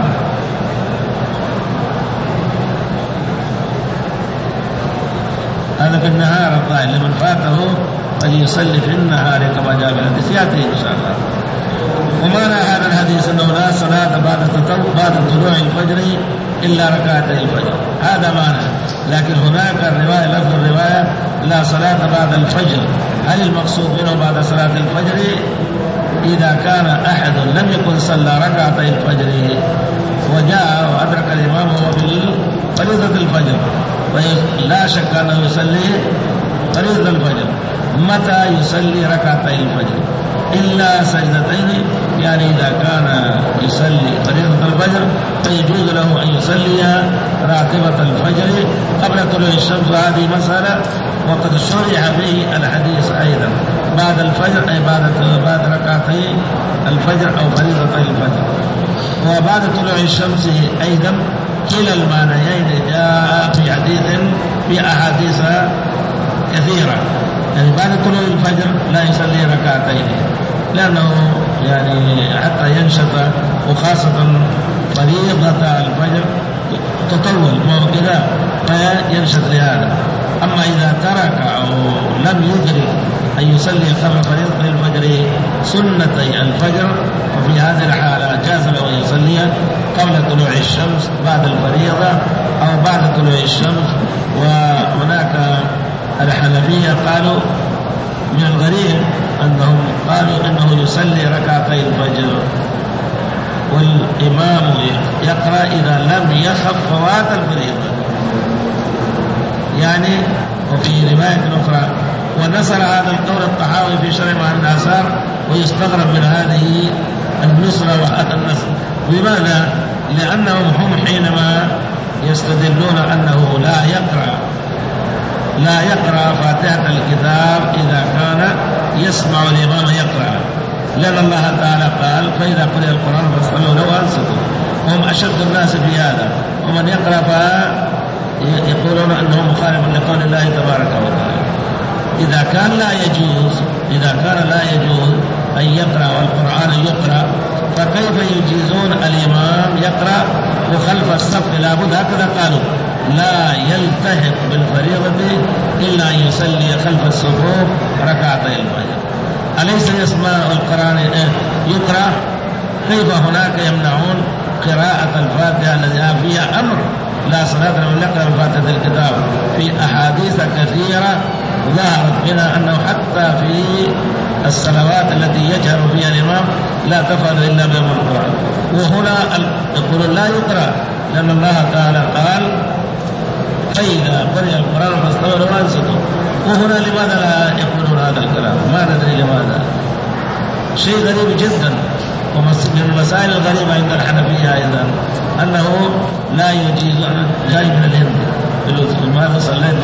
هذا في النهار الظاهر، لمن فاته فليصلي في النهار كما جاء في الحديث، يأتي إن شاء الله. ومعنى هذا الحديث أنه لا صلاة بعد بعد طلوع الفجر إلا ركعتي الفجر، هذا معنى. لكن هناك الرواية لفظ الرواية لا صلاة بعد الفجر، هل المقصود منه بعد صلاة الفجر إذا كان أحد لم يكن صلى ركعتي الفجر وجاء وأدرك الإمام وهو فريضة الفجر، فلا شك أنه يصلي فريضة الفجر. متى يصلي ركعتي الفجر؟ إلا سجدتين، يعني إذا كان يصلي فريضة الفجر فيجوز له أن يصلي راتبة الفجر قبل طلوع الشمس، وهذه مسألة وقد شرح به الحديث أيضا بعد الفجر، أي بعد بعد ركعتي الفجر أو فريضة الفجر. وبعد طلوع الشمس أيضا كلا المعنيين جاء في حديث في أحاديث كثيرة. يعني بعد طلوع الفجر لا يصلي ركعتين لأنه يعني حتى ينشط، وخاصة فريضة الفجر تطول ما هو كذا فينشط لهذا. أما إذا ترك أو لم يدرك أن يصلي قبل فريضة الفجر سنتي الفجر، وفي هذه الحالة جاز له أن يصلي قبل طلوع الشمس بعد الفريضة أو بعد طلوع الشمس. وهناك الحنفية قالوا من الغريب أنهم قالوا أنه يصلي ركعتي الفجر والإمام يقرأ إذا لم يخف فوات الفريضة، يعني. وفي رواية أخرى ونصر هذا القول الطحاوي في شرح معاني الآثار، ويستغرب من هذه النصرة وهذا النصر. لماذا؟ لأنهم هم حينما يستدلون أنه لا يقرأ لا يقرأ فاتحة الكتاب إذا كان يسمع الإمام يقرأ، لأن الله تعالى قال فإذا قرئ القرآن فاستمعوا له وأنصتوا، وهم أشد الناس في هذا. ومن يقرأ فيقولون أنه مخالف لقول الله تبارك وتعالى. إذا كان لا يجوز إذا كان لا يجوز أن يقرأ والقرآن يقرأ، فكيف يجيزون الإمام يقرأ وخلف الصف؟ لابد هكذا قالوا لا يلتحق بالفريضة إلا أن يصلي خلف الصفوف ركعتي الفجر. أليس يسمع القرآن يقرأ؟ كيف هناك يمنعون قراءة الفاتحة الذي فيها أمر لا صلاة لمن يقرأ الفاتحة الكتاب؟ في أحاديث كثيرة ظهرت بنا أنه حتى في الصلوات التي يجهر فيها الإمام لا تفعل إلا بأم القرآن. وهنا يقولون لا يقرأ لأن الله تعالى قال فإذا قرئ القرآن فاستمعوا له وأنصتوا. وهنا لماذا لا يقولون هذا الكلام؟ ما ندري لماذا. شيء غريب جدا. ومن المسائل الغريبة عند الحنفية أيضا أنه لا يجيز، جاي من الهند ماذا صليت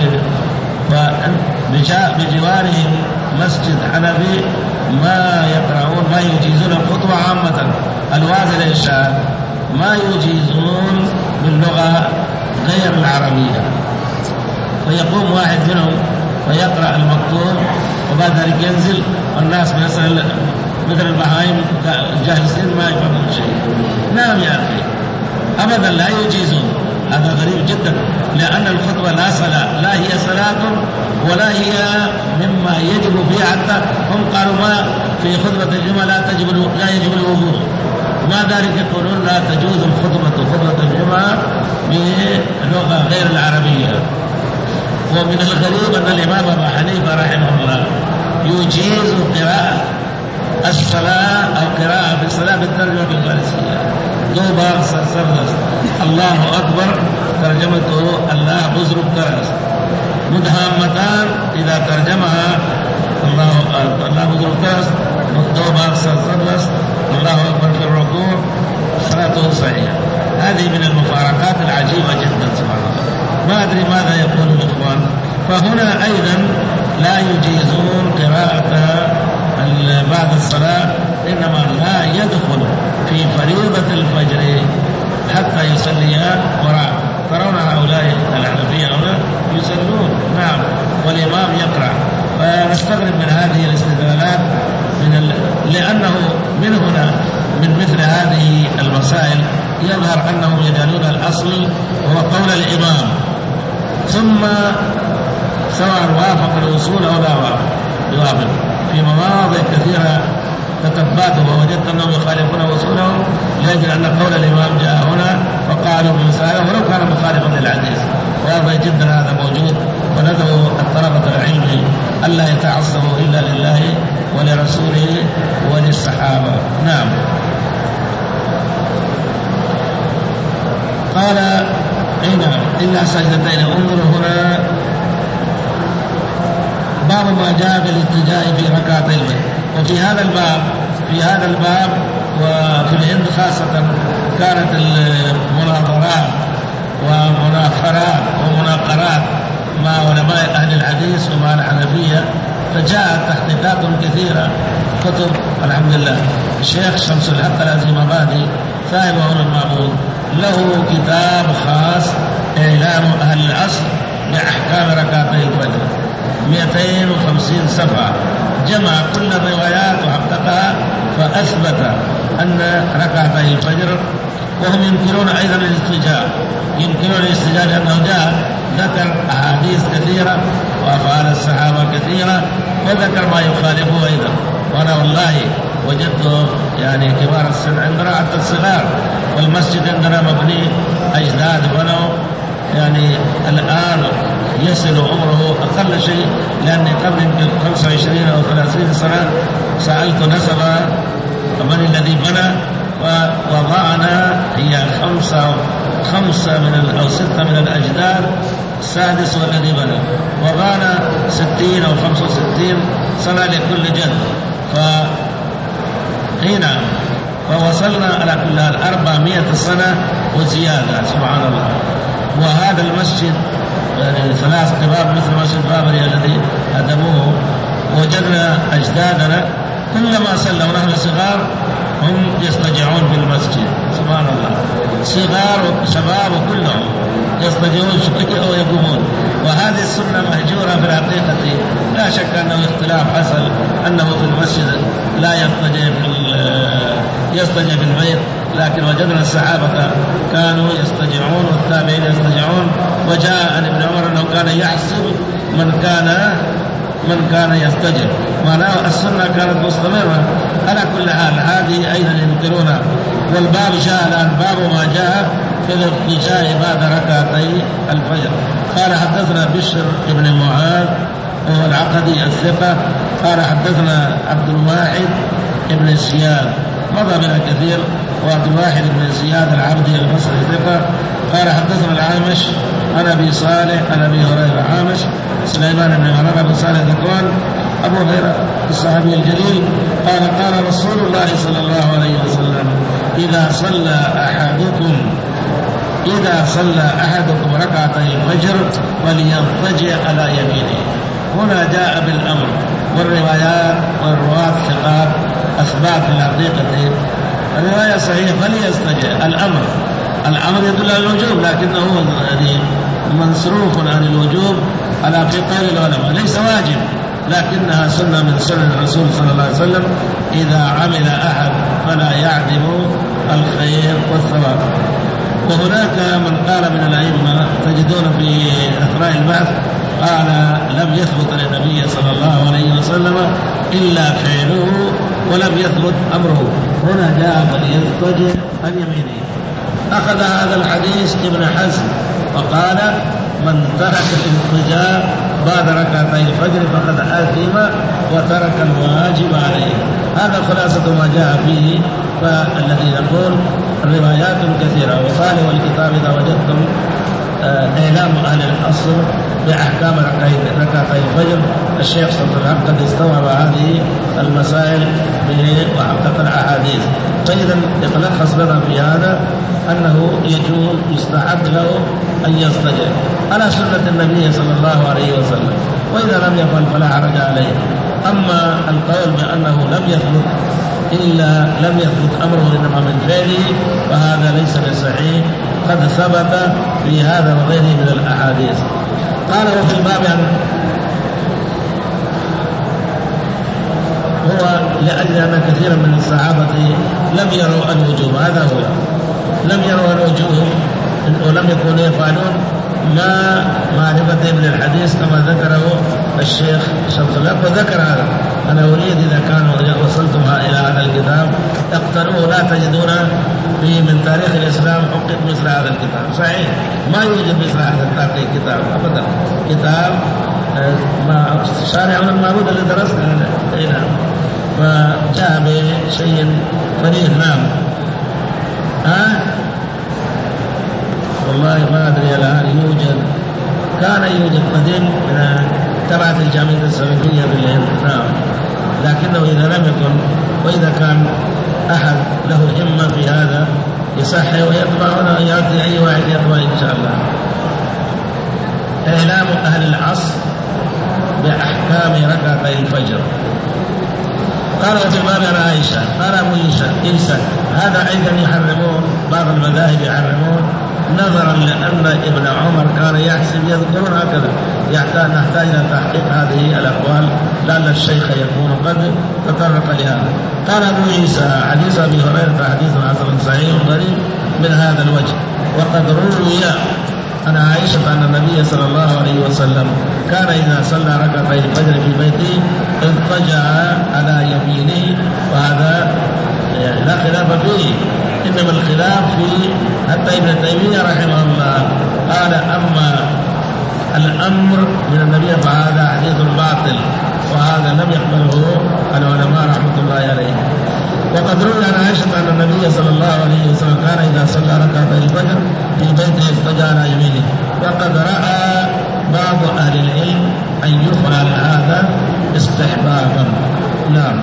بجوارهم مسجد حنفي ما يقرؤون ما يجيزون الخطبة عامة الواعظ الإرشاد، ما يجيزون باللغة غير العربية. فيقوم واحد منهم ويقرأ المكتوب وبعد ذلك ينزل والناس مثل مثل البهائم جالسين ما يفهمون شيء. نعم يا أخي أبدا لا يجيزون. هذا غريب جدا، لأن الخطبة لا صلاة، لا هي صلاة ولا هي مما يجب فيها. حتى هم قالوا ما في خطبة الجمعة لا تجب لا يجب الوضوء، ما ذلك يقولون لا تجوز الخطبة خطبة الجمعة بلغة غير العربية. ومن الغريب أن الإمام أبو حنيفة رحمه الله يجيز قراءة الصلاة أو قراءة في الصلاة بالترجمة بالفارسية. دوبا سردس الله أكبر ترجمته الله بزرق درس مدهامتان إذا ترجمها الله الله بزرق درس دوبا سردس الله أكبر في الركوع صلاته صحيحة. هذه من المفارقات العجيبة جدا سبحان الله. ما أدري ماذا يقول الإخوان. فهنا أيضا لا يجيزون قراءة بعد الصلاة، إنما لا يدخل في فريضة الفجر حتى يصليها وراء. ترون هؤلاء الحنفية هنا يصلون نعم والإمام يقرأ. فنستغرب من هذه الاستدلالات من ال... لأنه من هنا من مثل هذه المسائل يظهر أنهم يجعلون الأصل هو قول الإمام، ثم سواء وافق الوصول أو لا وافق. يوافق. في مواضع كثيرة تتبعته ووجدت أنهم يخالفون وصولهم لأجل أن قول الإمام جاء هنا فقالوا بمسائله ولو كان مخالفا للحديث، واضح جدا هذا موجود. وندعو الطلبة العلم ألا يتعصبوا إلا لله ولرسوله وللصحابة. نعم. قال هنا إلا سجدتين. انظروا هنا باب ما جاء بالاتجاه في ركعتي الفجر. وفي هذا الباب في هذا الباب وفي الهند خاصة كانت المناظرات ومناقرات ومناقرات مع علماء أهل الحديث ومع الحنفية، فجاءت تحقيقات كثيرة كتب الحمد لله. الشيخ شمس الحق العزيمبادي صاحب هنا المعبود له كتاب خاص إعلام أهل العصر بأحكام ركعتي الفجر، مئتين وخمسين صفحة، جمع كل الروايات وحققها فأثبت أن ركعتي الفجر. وهم ينكرون أيضا الاستجابة، ينكرون الاستجابة لأنه جاء ذكر أحاديث كثيرة وأفعال الصحابة كثيرة وذكر ما يخالفه أيضا. وأنا والله وجدت يعني كبار السن عندنا حتى الصغار، والمسجد عندنا مبني أجداد بنوا يعني الآن يصل عمره أقل شيء، لأني قبل يمكن خمسة وعشرين أو ثلاثين سنة سألت نسب من الذي بنى ووضعنا هي خمسة خمسة من أو ستة من الأجداد، السادس والذي بنى وضعنا ستين أو خمسة وستين سنة لكل جد. فهنا فوصلنا على كل أربعمائة سنة وزيادة سبحان الله. وهذا المسجد يعني ثلاث قباب مثل مسجد بابري الذي هدموه، وجدنا أجدادنا كلما صلوا ونحن صغار هم يستجعون في المسجد سبحان الله، صغار وشباب كلهم يستجعون شكرا أو يقومون. وهذه السنة مهجورة في الحقيقة، لا شك أنه اختلاف حصل أنه في المسجد لا يستجع في يستجع في البيت، لكن وجدنا الصحابة كانوا يستجعون والتابعين يستجعون. وجاء عن ابن عمر أنه كان يحسب من كان من كان يستجب، معناه السنة كانت مستمرة. على كل حال هذه أيضا ينكرونها. والباب جاء الآن باب ما جاء في الارتجاء بعد ركعتي الفجر. قال حدثنا بشر بن معاذ وهو العقدي الثقة قال حدثنا عبد الواحد بن زياد مضى بنا كثير، وعبد الواحد بن زياد العبدي البصري ثقة قال حدثنا العامش عن ابي صالح عن ابي هريره عامش سليمان بن عمران بن صالح ذكوان ابو هريره الصحابي الجليل قال قال رسول الله صلى الله عليه وسلم اذا صلى احدكم اذا صلى احدكم ركعتي الفجر فليضطجع على يمينه. هنا جاء بالامر، والروايات والرواة ثقات اثبات في الحقيقه الروايه صحيحه فليستجع. الامر الامر يدل على الوجوب، لكنه يعني منصروف عن الوجوب على في قول العلماء، ليس واجب لكنها سنه من سنن الرسول صلى الله عليه وسلم. اذا عمل احد فلا يعدم الخير والثواب. وهناك من قال من الائمه تجدون في اثناء البحث قال لم يثبت للنبي صلى الله عليه وسلم الا فعله ولم يثبت امره. هنا جاء فليضطجع عن يمينه. اخذ هذا الحديث ابن حزم وقال من ترك الاضطجاع بعد ركعتي الفجر فقد آثم وترك الواجب عليه. هذا خلاصة ما جاء فيه. فالذي يقول الروايات كثيرة. وطالب الكتاب إذا وجدتم إعلام أهل الأصل بأحكام ركعتي الفجر، الشيخ صلى الله عليه وسلم قد استوعب هذه المسائل وحقق الأحاديث. فإذا يتلخص لنا في هذا أنه يجوز يستحب له أن يستجب على سنة النبي صلى الله عليه وسلم، وإذا لم يفعل فلا حرج عليه. أما القول بأنه لم يثبت إلا لم يثبت أمره إنما من فعله فهذا ليس بصحيح، قد ثبت في هذا وغيره من الأحاديث. قال وفي الباب عن هو لأجل أن كثيرا من الصحابة لم يروا الوجوب، هذا هو لم يروا الوجوب ولم يكونوا يفعلون ما معرفتهم للحديث كما ذكره الشيخ شمس الله، وذكر هذا. أنا أريد إذا كانوا وصلتم إلى هذا الكتاب اقتروه، لا تجدون فيه من تاريخ الإسلام حقق مثل هذا الكتاب. صحيح ما يوجد مثل هذا التحقيق كتاب أبدا، كتاب ما شارعنا المعروض اللي درسنا هنا، فجاء بشيء فريد. نعم ها والله ما أدري الآن يوجد، كان يوجد قديم تبعت الجامعة السعودية بالهند. نعم لكنه إذا لم يكن، وإذا كان أحد له همة في هذا يصحي ويطبع ولا يأتي أي واحد يطبع إن شاء الله. إعلام أهل العصر بأحكام ركعتي الفجر. قال وفي باب عن عائشة قال أبو عيسى هذا أيضا يحرمون، بعض المذاهب يحرمون نظرا لأن ابن عمر كان يحسب يذكرون هكذا. يحتاج نحتاج إلى تحقيق هذه الأقوال لعل الشيخ يكون قد تطرق لهذا. قال أبو عيسى حديث أبي هريرة حديث حسن صحيح غريب من هذا الوجه. وقد روي عن عائشة أن النبي صلى الله عليه وسلم كان إذا صلى ركعتي الفجر في بيته اضطجع على يمينه، وهذا لا خلاف فيه، إنما الخلاف في حتى ابن تيمية رحمه الله قال أما الأمر من النبي فهذا حديث باطل، وهذا لم يقبله العلماء رحمة الله عليه. وقد روي عن عائشة أن النبي صلى الله عليه وسلم كان إذا صلى ركعتي الفجر في بيته اضطجع على يمينه، وقد رأى بعض أهل العلم أن يفعل هذا استحبابا. نعم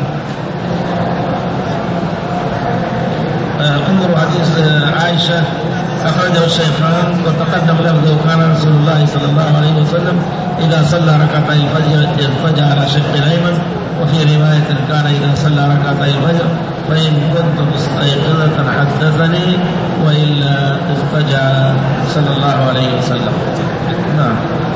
انظروا حديث عائشة أخرجه الشيخان وتقدم لفظه كان رسول الله صلى الله عليه وسلم إذا صلى ركعتي الفجر اضطجع على شق الأيمن، وفي رواية كان إذا صلى ركعتي الفجر فإن كنت مستيقظة حدثني وإلا اضطجع صلى الله عليه وسلم. نعم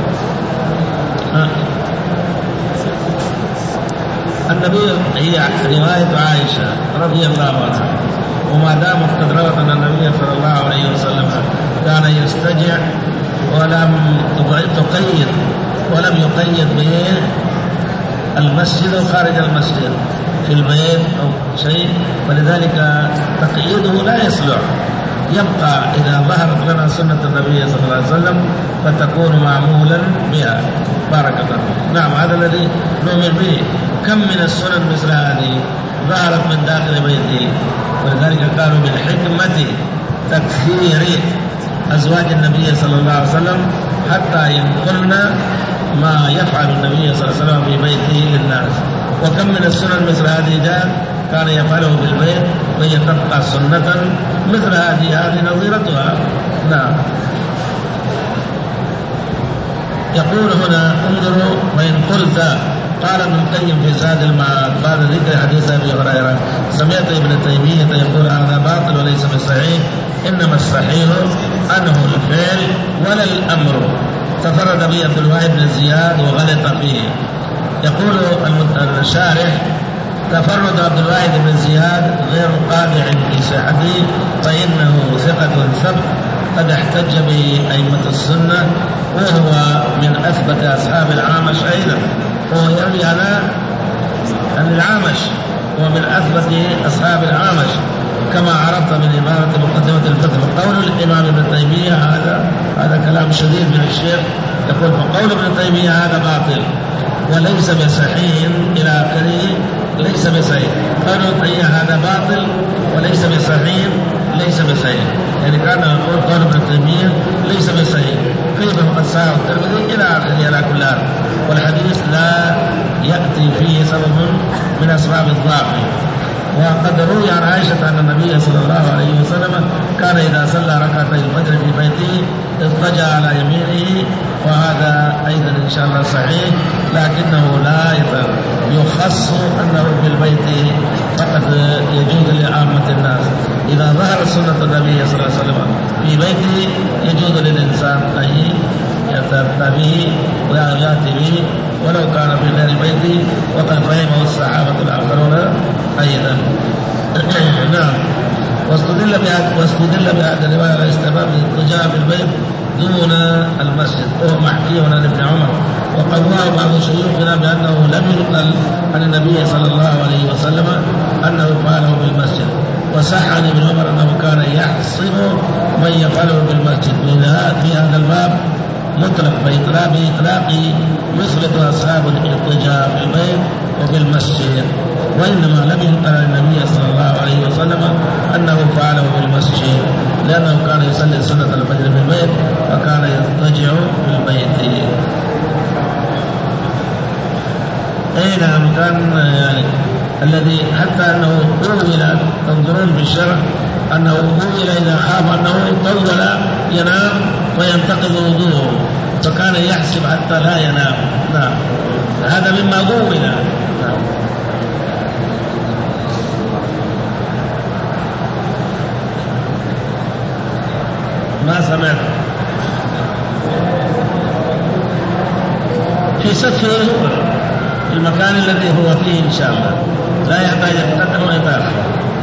النبي هي رواية عائشة رضي الله عنها، وما دام قد روت أن النبي صلى الله عليه وسلم كان يستجع ولم تقيد ولم يقيد به المسجد أو خارج المسجد في البيت أو شيء، فلذلك تقييده لا يصلح. يبقى إذا ظهرت لنا سنة النبي صلى الله عليه وسلم فتكون معمولا بها. بارك الله. نعم هذا الذي نؤمن به. كم من السنن مثل هذه ظهرت من داخل بيته، ولذلك قالوا بالحكمة تكثير أزواج النبي صلى الله عليه وسلم حتى ينقلنا ما يفعل النبي صلى الله عليه وسلم في بيته للناس. وكم من السنن مثل هذه جاء كان يفعله في البيت وهي تبقى سنة مثل هذه هذه نظيرتها. نعم يقول هنا انظروا وإن قلت. قال ابن القيم في زاد المعاد بعد ذكر حديث أبي هريرة سمعت ابن تيمية يقول هذا باطل وليس بصحيح، إنما الصحيح أنه الفعل ولا الأمر. تفرد به عبد الواحد بن زياد وغلط فيه. يقول الشارح تفرد عبد الواحد بن زياد غير قادع في صحته، فإنه ثقة ثبت قد احتج به أئمة السنة، وهو من أثبت أصحاب العامش أيضا، هو يروي على عن العامش، ومن أثبت أصحاب العامش كما عرفت من عبارة مقدمة الفتح. قول الإمام ابن تيمية هذا هذا كلام شديد من الشيخ، يقول فقول ابن تيمية هذا باطل وليس بصحيح إلى آخره. ليس بصحيح قول ابن تيمية هذا باطل وليس بصحيح، ليس بصحيح يعني كان يقول قول ابن تيمية ليس بصحيح، كيف قد ساء الترمذي إلى آخره على كل حال. والحديث لا يأتي فيه سبب من أسباب الضعف. وقد روي عن عائشة أن النبي صلى الله عليه وسلم كان إذا صلى ركعتي الفجر في بيته اضطجع على يمينه، وهذا أيضا إن شاء الله صحيح، لكنه لا يخص أنه في البيت فقط، يجوز لعامة الناس. إذا ظهر سنة النبي صلى الله عليه وسلم في بيته يجوز للإنسان أن يتأتى به ويأتي به ولو كان في غير بيته، وقد فهمه الصحابة الآخرون أيضا. نعم واستدل بهذا واستدل بهذا الرواية على استحباب الاضطجاع في البيت دون المسجد، وهو محكي عن ابن عمر. وقد روى بعض شيوخنا بأنه لم ينقل عن النبي صلى الله عليه وسلم أنه فعله بالمسجد. وصح عن ابن عمر أنه كان يحصب من يفعله بالمسجد. في هذا الباب مطلق بإطلاق إطلاقه يخلط أصحاب الاضطجاع في البيت وفي المسجد، وإنما لم ينقل عن النبي صلى الله عليه وسلم أنه فعله بالمسجد، لأنه كان يصلي سنة الفجر في البيت وكان يضطجع في البيت. أي نعم، كان يعني الذي حتى أنه أول تنظرون في الشرع أنه أول إذا خاف أنه طول ينام وينتقض وضوءه فكان يحسب حتى لا ينام. نعم، هذا مما أول. نعم. ما سمعت في سفه في المكان الذي هو فيه إن شاء الله، لا يحتاج يتقدم ويتأخر.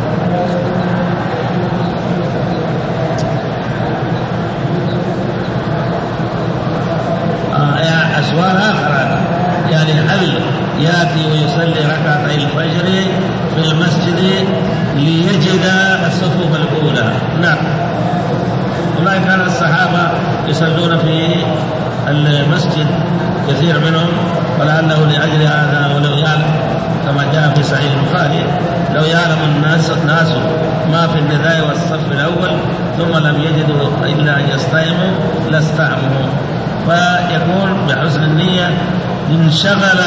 آه أسوار آخر، يعني هل يأتي ويصلي ركعتي الفجر في المسجد ليجد الصفوف الأولى؟ نعم، والله كان الصحابة يصلون في المسجد كثير منهم، ولعله لأجل هذا ولو يعلم كما جاء في صحيح البخاري لو يعلم الناس الناس ما في النداء والصف الأول ثم لم يجدوا إلا أن يستعموا لاستعموا. فيكون بحسن النية انشغل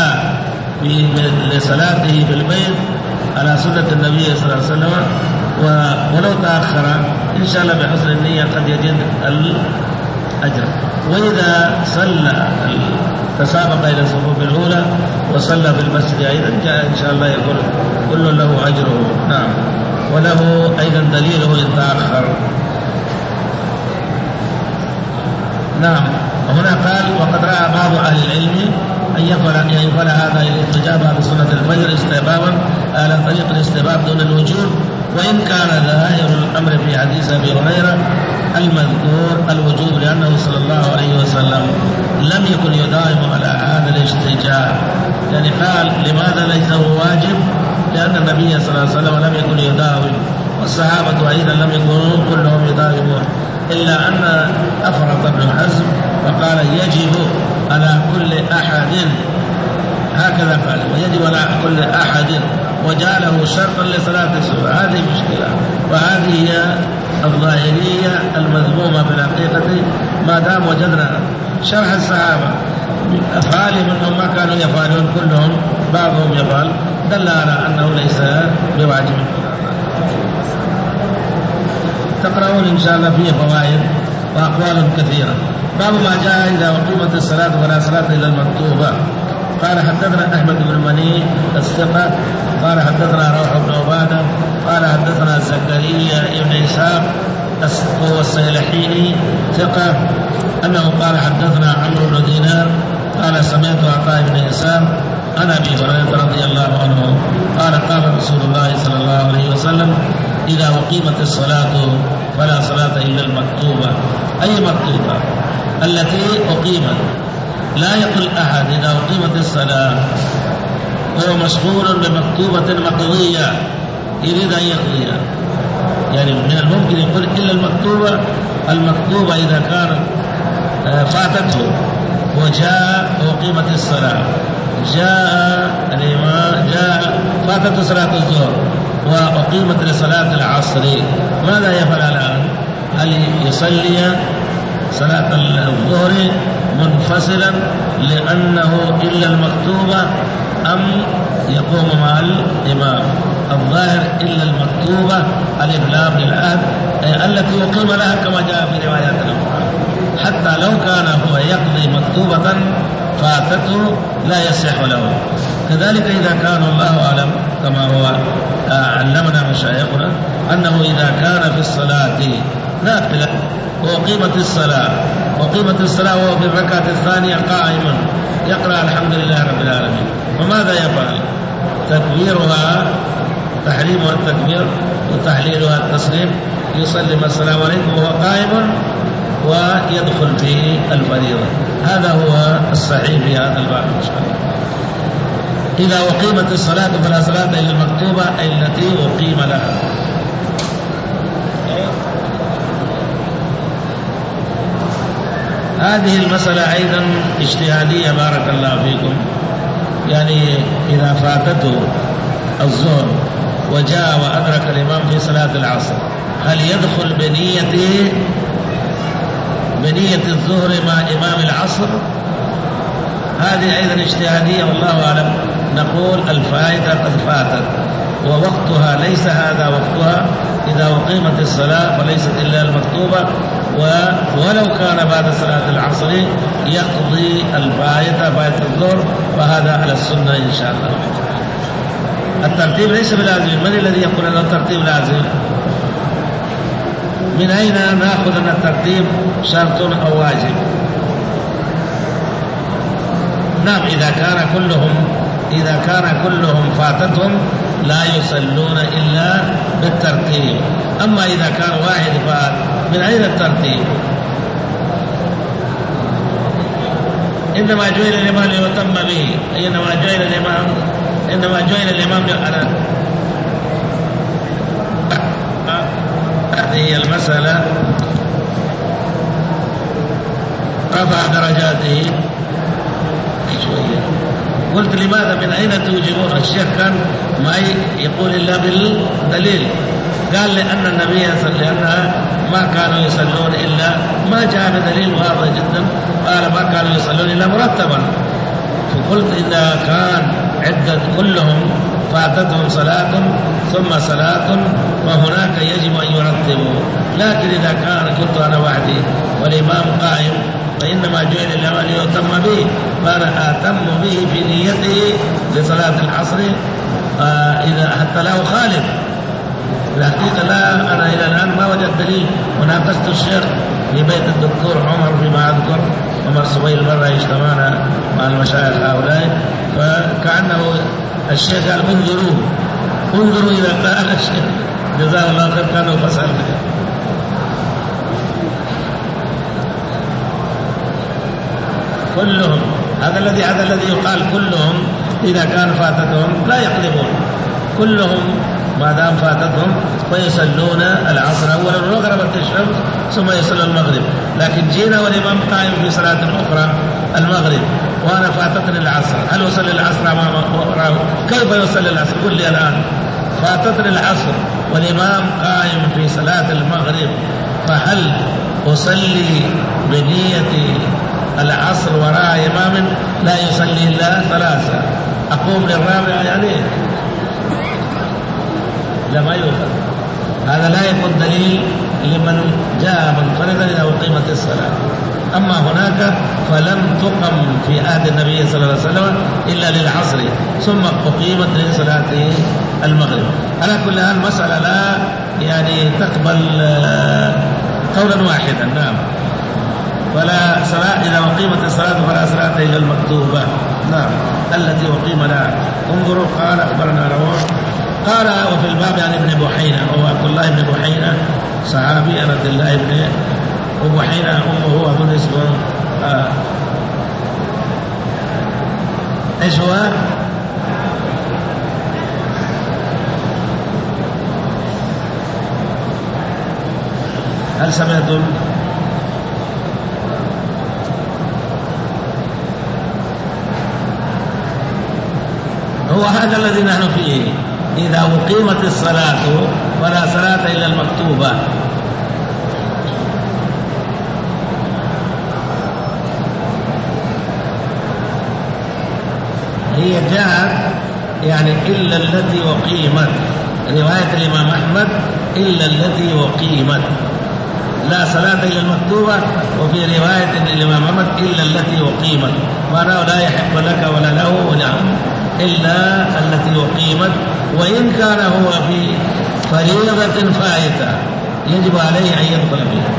لصلاته في البيت على سنة النبي صلى الله عليه وسلم، ولو تأخر إن شاء الله بحسن النية قد يجد الأجر. وإذا صلى تسابق إلى الصفوف الأولى وصلى في المسجد أيضا جاء إن شاء الله يقول كل له أجره. نعم، وله أيضا دليله إن تأخر. نعم. وهنا قال وقد رأى بعض أهل العلم أن يفعل أن يفعل هذا الاستجابة بعد سنة الفجر استحبابا على طريق الاستحباب دون الوجوب، وإن كان ظاهر الأمر في حديث أبي هريرة المذكور الوجوب، لأنه صلى الله عليه وسلم لم يكن يداوم على هذا الاستجابة. يعني قال لماذا ليس هو واجب؟ لأن النبي صلى الله عليه وسلم لم يكن يداوم، والصحابة أيضا لم يكونوا كلهم يداومون، إلا أن أفرط ابن حزم وقال يجب على كل أحد، هكذا قال ويجب على كل أحد، وجعله شرطا لصلاة الصبح. هذه مشكلة، وهذه هي الظاهرية المذمومة في الحقيقة. ما دام وجدنا شرح الصحابة أفعالهم أنهم ما كانوا يفعلون كلهم، بعضهم يفعل، دل على أنه ليس بواجب. تقرؤون إن شاء الله فيه فوائد وأقوال كثيرة. باب ما جاء إذا أقيمت الصلاة فلا صلاة إلا المكتوبة. قال حدثنا أحمد بن مني الثقة قال حدثنا روح بن عبادة قال حدثنا زكريا بن إسحاق هو الصيلحيني ثقة أنه قال حدثنا عمرو بن دينار قال سمعت عطاء بن إسحاق عن أبي هريرة رضي الله عنه قال قال رسول الله صلى الله عليه وسلم إذا أقيمت الصلاة فلا صلاة إلا المكتوبة. أي مكتوبة؟ التي أقيمت. لا يقل أحد إذا أقيمت الصلاة هو مشغول بمكتوبة مقضية يريد أن يقضيها، يعني من الممكن يقول إلا المكتوبة. المكتوبة إذا كانت فاتته وجاء وقيمت الصلاة، جاء الإمام جاء فاتته صلاة الظهر وأقيمت لصلاة العصر، ماذا يفعل الآن؟ هل يصلي صلاة الظهر منفصلا لأنه إلا المكتوبة أم يقوم مع الإمام؟ الظاهر إلا المكتوبة الإبلاغ للعهد التي يقيم لها كما جاء في روايات الأخرى، حتى لو كان هو يقضي مكتوبة فاتته لا يصح له. كذلك إذا كان الله أعلم كما هو علمنا مشايخنا أنه إذا كان في الصلاة نافلة وقيمت الصلاة وقيمت الصلاة وهو في الركعة الثانية قائما يقرأ الحمد لله رب العالمين، وماذا يفعل؟ تكبيرها تحريمها التكبير وتحليلها التسليم، يسلم السلام عليكم وهو قائم ويدخل في الفريضة. هذا هو الصحيح في هذا الباب إن شاء الله. إذا أقيمت الصلاة فلا صلاة إلا المكتوبة أي التي أقيم لها. هذه المسألة أيضا اجتهادية بارك الله فيكم. يعني إذا فاتته الظهر وجاء وأدرك الإمام في صلاة العصر هل يدخل بنيته بنية الظهر مع إمام العصر؟ هذه أيضا اجتهادية والله أعلم. نقول الفائدة قد فاتت ووقتها ليس هذا وقتها. إذا أقيمت الصلاة فليست إلا المكتوبة، ولو كان بعد صلاة العصر يقضي الفائدة فائدة الظهر، وهذا على السنة إن شاء الله. الترتيب ليس بلازم. من الذي يقول أن الترتيب لازم؟ من أين نأخذ أن الترتيب شرط أو واجب؟ نعم، إذا كان كلهم إذا كان كلهم فاتتهم لا يصلون إلا بالترتيب. أما إذا كان واحد فات من أين الترتيب؟ إنما جعل الإمام ليتم به. إنما جعل الإمام إنما جعل الإمام على هذه المسألة رفع درجاته شوية. قلت لماذا من أين توجبون؟ الشيخ كان ما يقول إلا بالدليل. قال لأن النبي صلى الله عليه وسلم ما كانوا يصلون إلا ما جاء بدليل واضح جدا. قال ما كانوا يصلون إلا مرتبا. فقلت إذا كان عدة كلهم فاتتهم صلاة ثم صلاة وهناك يجب أن يرتبوا. لكن إذا كان كنت أنا وحدي والإمام قائم فإنما جعل الإمام ليتم به، فأنا أتم به في نيته لصلاة العصر آه إذا حتى لا أخالف. الحقيقة لا، أنا إلى الآن ما وجدت دليل. وناقشت الشيخ في بيت الدكتور عمر فيما أذكر، عمر سبيل مرة اجتمعنا مع المشايخ هؤلاء، فكأنه الشيخ قال انظروا انظروا إذا قال الشيخ جزاه الله خير كانوا فسأل بك. كلهم هذا الذي هذا الذي يقال كلهم إذا كان فاتتهم لا يقلبون. كلهم ما دام فاتتهم فيصلون العصر أولا وغربت الشمس ثم يصلون المغرب. لكن جينا والإمام قائم في صلاة أخرى المغرب وأنا فاتتني العصر، هل أصلي العصر أمامه؟ كيف يصلي العصر؟ قل لي الآن. فاتتني العصر والإمام قائم في صلاة المغرب، فهل أصلي بنية العصر وراء إمام لا يصلي إلا ثلاثة أقوم للرابع؟ يعني لا، ما يؤخذ. هذا لا يكون دليل لمن جاء منفردا إذا أقيمت الصلاة. أما هناك فلم تقم في عهد النبي صلى الله عليه وسلم إلا للعصر ثم أقيمت لصلاة المغرب. على كل حال مسألة لا يعني تقبل قولا واحدا. نعم، ولا صلاة إذا أقيمت الصلاة فلا صلاة إلا المكتوبة. نعم، التي أقيم لها. انظروا قال أخبرنا روح قال وفي الباب عن ابن بحينة، هو عبد الله بن بحينة صحابي رضي الله عنه، وبحينة أمه أظن اسمه آه. إيش هو؟ هل سمعتم؟ هو هذا الذي نحن فيه. إذا أقيمت الصلاة فلا صلاة إلا المكتوبة. هي جاءت يعني إلا التي أقيمت، رواية الإمام أحمد إلا التي أقيمت لا صلاة إلا المكتوبة، وفي رواية الإمام أحمد إلا التي أقيمت، معناه لا يحق لك ولا له ولا إلا التي أقيمت. وإن كان هو في فريضة فائتة يجب عليه أن يدخل فيها.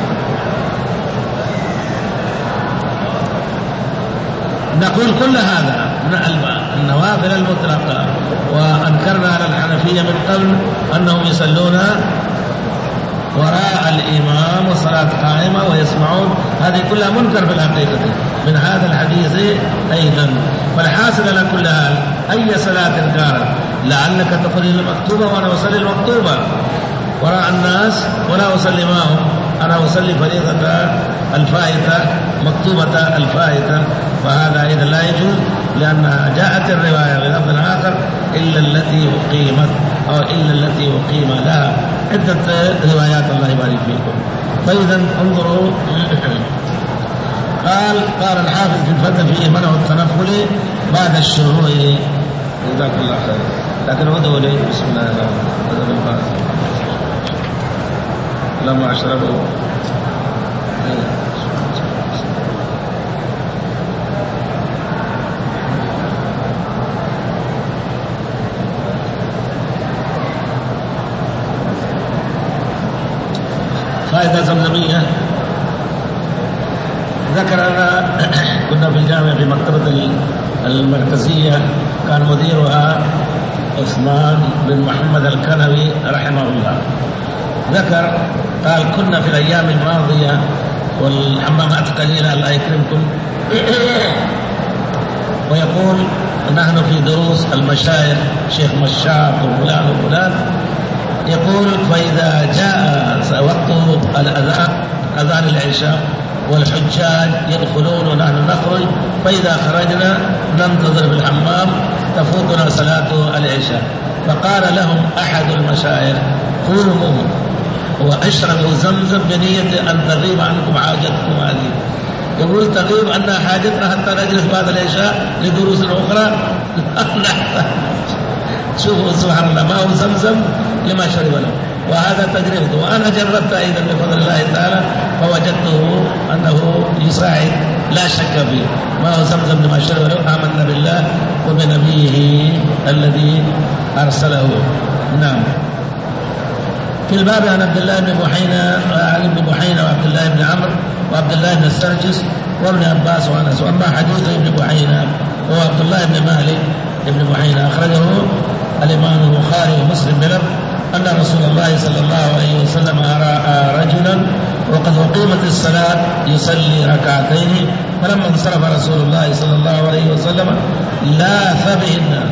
نقول كل هذا من النوافل المطلقة. وأنكرنا على الحنفية من قبل أنهم يصلون وراء الإمام وصلاة قائمة ويسمعون، هذه كلها منكر في الحقيقة من هذا الحديث أيضا. فالحاصل على كل حال أي صلاة كانت، لعلك تقول المكتوبة وأنا أصلي المكتوبة وراء الناس ولا أصلي معهم، أنا أصلي فريضة الفائتة مكتوبة الفائتة، فهذا إذا لا يجوز، لأنها جاءت الرواية بلفظ آخر إلا التي أقيمت أو إلا التي أقيم لها، عدة روايات الله يبارك فيكم. فإذا انظروا قال قال الحافظ في الفتح في منع التنفل بعد الشروع. جزاك الله خير. لكن ادعوا لي بسم الله الرحمن الرحيم. لما أشربوا فائدة زمزمية. ذكر أنا كنا في الجامعة في مكتبة المركزية، كان مديرها عثمان بن محمد الكنوي رحمه الله. ذكر قال كنا في الأيام الماضية والحمامات قليلة الله يكرمكم، ويقول نحن في دروس المشايخ شيخ مشاط وفلان وفلان، يقول فإذا جاء وقت الأذان أذان العشاء والحجاج يدخلون ونحن نخرج، فإذا خرجنا ننتظر في الحمام تفوتنا صلاة العشاء. فقال لهم أحد المشايخ قوموا واشربوا زمزم بنية أن تغيب عنكم حاجتكم هذه. يقول تغيب عنا حاجتنا حتى نجلس بعد العشاء لدروس أخرى. شوفوا سبحان الله، ما هو زمزم لما شرب له، وهذا تجربته، وأنا جربت أيضا بفضل الله تعالى فوجدته أنه يساعد لا شك فيه. ما هو زمزم لما شرب له، آمنا بالله وبنبيه الذي أرسله. نعم. في الباب عن عبد الله بن بحينة علي بن بحينة وعبد الله بن عمرو وعبد الله بن السرجس وابن عباس وأنس. وأما حديث ابن بحينة هو عبد الله بن مالك ابن بحينة أخرجه الإمام البخاري ومسلم بلفظ أن رسول الله صلى الله عليه وسلم رأى رجلا وقد أقيمت الصلاة يصلي ركعتين، فلما انصرف رسول الله صلى الله عليه وسلم لاث به الناس.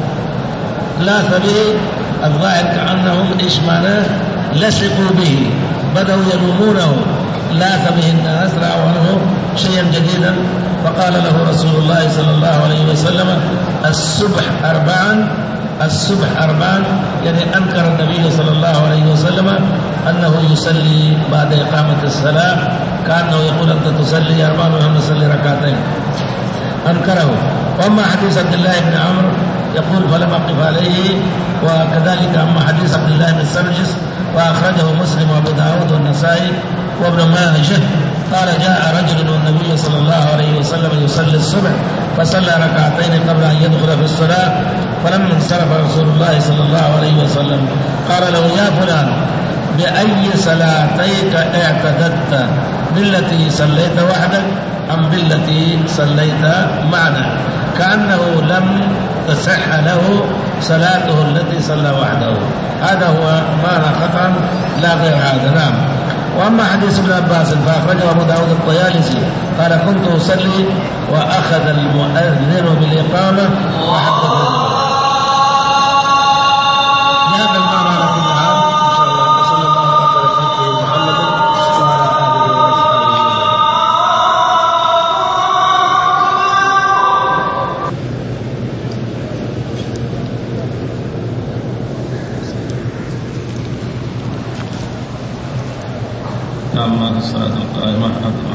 لاث به الظاهر كأنهم إيش معناه لصقوا به، بدأوا يلومونه. لاث به الناس، رأوا عنه شيئا جديدا. فقال له رسول الله صلى الله عليه وسلم الصبح أربعا، الصبح أربعا، يعني أنكر النبي صلى الله عليه وسلم أنه يصلي بعد إقامة الصلاة، كأنه يقول أنت تصلي أربعا ونحن نصلي ركعتين، أنكره. وأما حديث عبد الله بن عمرو يقول فلم أقف عليه. وكذلك أما حديث عبد الله بن السرجس وأخرجه مسلم وأبو داود والنسائي وابن ماجه قال جاء رجل والنبي صلى الله عليه وسلم يصلي الصبح فصلى ركعتين قبل أن يدخل في الصلاة، فلما انصرف رسول الله صلى الله عليه وسلم قال له يا فلان بأي صلاتيك اعتددت، بالتي صليت وحدك أم بالتي صليت معنا؟ كأنه لم تصح له صلاته التي صلى وحده. هذا هو معنى قطعا لا غير هذا. نعم. وأما حديث ابن عباس فأخرجه أبو داود الطيالسي قال كنت أصلي وأخذ المؤذن بالإقامة وحدث هذا المعنى على كل حال. إن شاء الله صلى الله على خلقه محمد وعلى آله وصحبه. نعم. الصلاة القائمة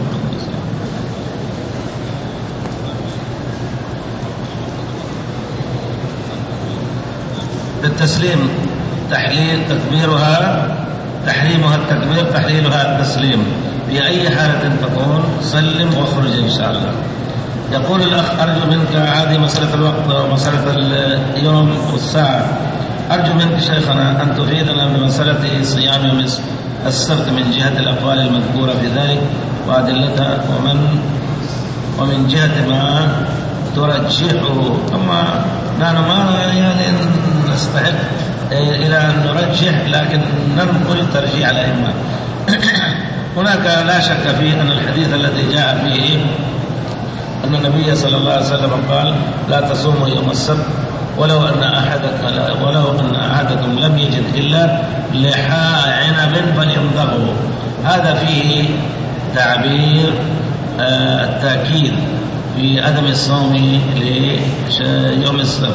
التسليم تحليل تكبيرها تحريمها التكبير، تحليلها التسليم. في أي حالة تكون سلم واخرج إن شاء الله. يقول الأخ أرجو منك، هذه مسألة الوقت ومسألة اليوم والساعة، أرجو منك شيخنا أن تفيدنا بمسألة صيام يوم السبت من جهة الأقوال المذكورة في ذلك وأدلتها، ومن ومن جهة ما ترجحه. أما نحن ما يعني نستحق إلى أن نرجح، لكن ننقل ترجيح الأئمة. هناك لا شك في أن الحديث الذي جاء فيه أن النبي صلى الله عليه وسلم قال لا تصوموا يوم السبت ولو أن أحدكم ولو أن أحدكم لم يجد إلا لحاء عنب فليمضغه. هذا فيه تعبير التأكيد في عدم الصوم ليوم السبت.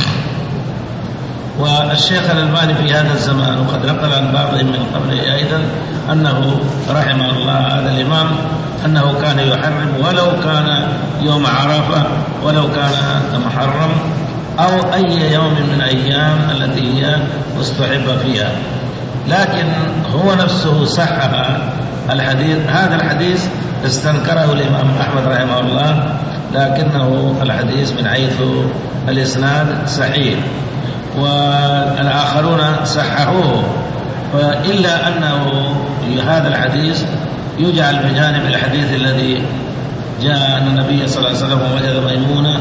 والشيخ الألباني في هذا الزمان وقد نقل عن بعضهم من قبله أيضا أنه رحمه الله هذا الإمام أنه كان يحرم ولو كان يوم عرفة ولو كان محرم أو أي يوم من أيام التي هي مستحب فيها، لكن هو نفسه صحح الحديث. هذا الحديث استنكره الإمام أحمد رحمه الله، لكنه الحديث من حيث الإسناد صحيح والآخرون صححوه، إلا أنه هذا الحديث يجعل بجانب الحديث الذي جاء أن النبي صلى الله عليه وسلم وجد ميمونة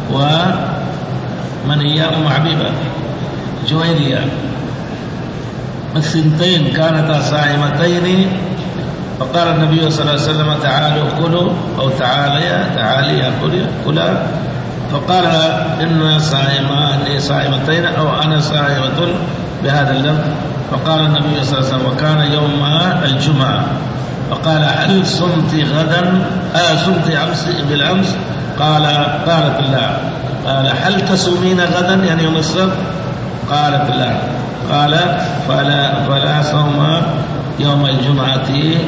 ومن هي أم حبيبة جويرية الثنتين كانتا صائمتين، فقال النبي صلى الله عليه وسلم تعالوا كلوا أو تعاليا تعاليا كلا، فقال إن صائمان صائمتين أو أنا صائمة بهذا اللفظ. فقال النبي صلى الله عليه وسلم وكان يوم الجمعة، فقال هل صمت غدا آه صمت أمس بالأمس؟ قال قالت لا. قال هل تصومين غدا يعني يوم السبت؟ قالت لا. قال فلا, فلا صوم يوم الجمعة،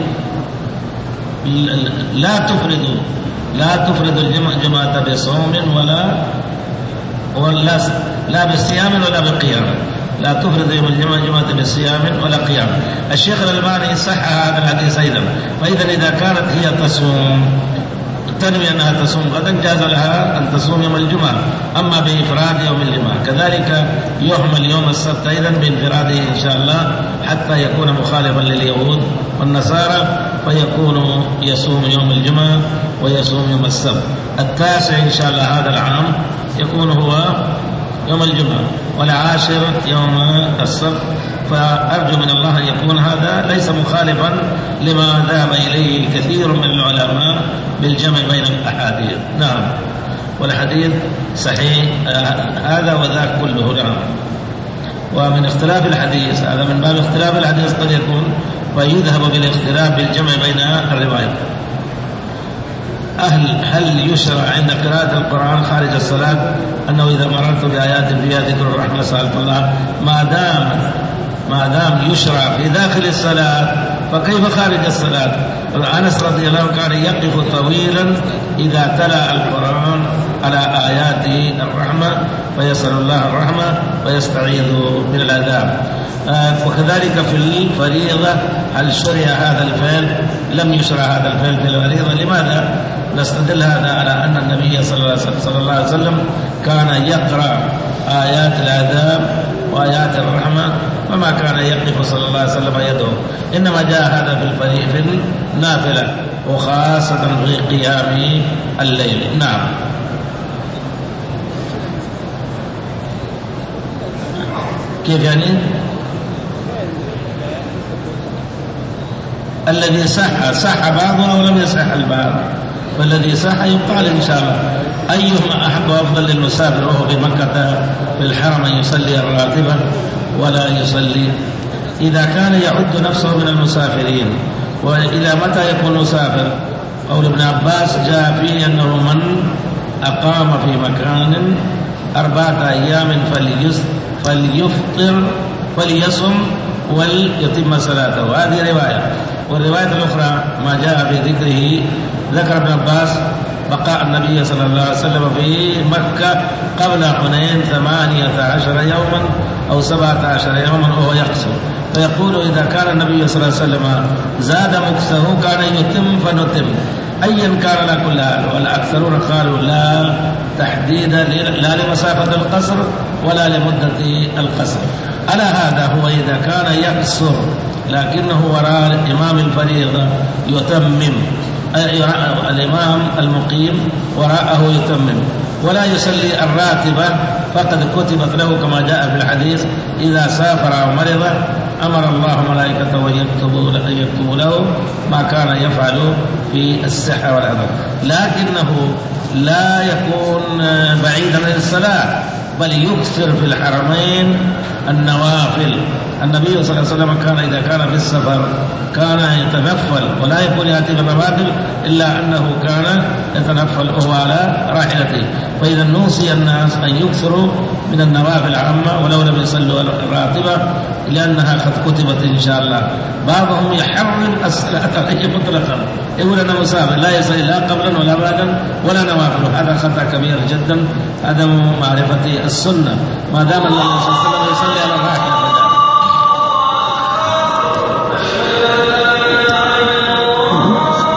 لا تفرد لا تفرد الجمعة بصوم ولا ولا لا بصيام ولا بقيام، لا تفرد يوم الجمعة جمعة بصيام ولا قيام. الشيخ الألباني صح هذا الحديث أيضا. فإذا إذا كانت هي تصوم تنوي أنها تصوم غدا جاز لها أن تصوم يوم الجمعة، أما بإفراد يوم الجمعة كذلك يحمل يوم السبت أيضا بانفراده إن شاء الله حتى يكون مخالفا لليهود والنصارى، فيكون يصوم يوم الجمعة ويصوم يوم السبت. التاسع إن شاء الله هذا العام يكون هو يوم الجمعة، والعاشر يوم السبت. فأرجو من الله أن يكون هذا ليس مخالفا لما ذهب إليه كثير من العلماء بالجمع بين الأحاديث. نعم، والحديث صحيح هذا وذاك كله. نعم. ومن اختلاف الحديث هذا من باب اختلاف الحديث قد يكون فيذهب بالاختلاف بالجمع بين الروايات. أهل هل يشرع عند قراءة القرآن خارج الصلاة أنه إذا مررت بآيات فيها ذكر الرحمة سألت الله؟ ما دام ما دام يشرع في داخل الصلاة فكيف خارج الصلاة؟ أنس رضي الله عنه كان يقف طويلا إذا تلا القرآن على آيات الرحمة فيسأل الله الرحمة ويستعيذ من العذاب. آه وكذلك في الفريضة هل شرع هذا الفعل؟ لم يشرع هذا الفعل في الفريضة. لماذا؟ نستدل هذا على أن النبي صلى الله عليه وسلم كان يقرأ آيات العذاب وآيات الرحمة، وما كان يقف صلى الله عليه وسلم يدعو، إنما جاء هذا في الفريضة في النافلة وخاصة في قيام الليل. نعم. كيف يعني؟ الذي صح صح بعضه أو لم يصح البعض، فالذي صح يقال إن شاء الله أيهما أحب وأفضل للمسافر وهو في مكة في الحرم أن يصلي الراتبة ولا يصلي إذا كان يعد نفسه من المسافرين. وإلى متى يكون مسافر؟ قول ابن عباس جاء فيه أنه من أقام في مكان أربعة أيام فليفطر فليصم وليتم صلاته. هذه رواية. والرواية الأخرى ما جاء في ذكره ذكر ابن عباس بقاء النبي صلى الله عليه وسلم في مكة قبل حنين ثمانية عشر يوما أو سبعة عشر يوما وهو يقصر، فيقول إذا كان النبي صلى الله عليه وسلم زاد مكثه كان يتم فنتم أيا كان لا كل هذا. والأكثرون قالوا لا تحديد لا لمسافة القصر ولا لمدة القصر. على هذا هو إذا كان يقصر لكنه وراء إمام الفريضة يتمم، الإمام المقيم وراءه يتمم، ولا يصلي الراتبة فقد كتبت له كما جاء في الحديث إذا سافر أو مرض أمر الله ملائكته أن يكتبوا له ما كان يفعل في الصحة والعذاب، لكنه لا يكون بعيدا عن الصلاة بل يكثر في الحرمين النوافل. النبي صلى الله عليه وسلم كان إذا كان في السفر كان يتنفل ولا يكون يأتي بالنوافل إلا أنه كان يتنفل وهو على راحلته. فإذا نوصي الناس أن يكثروا من النوافل العامة ولو لم يصلوا الراتبة لأنها قد كتبت إن شاء الله. بعضهم يحرم الصلاة مطلقا، يقول أنا مسافر لا يصلي لا قبلا ولا بعدا ولا نوافل، هذا خطأ كبير جدا، عدم معرفة السنة. ما دام النبي صلى الله عليه وسلم يصلي على الراحلة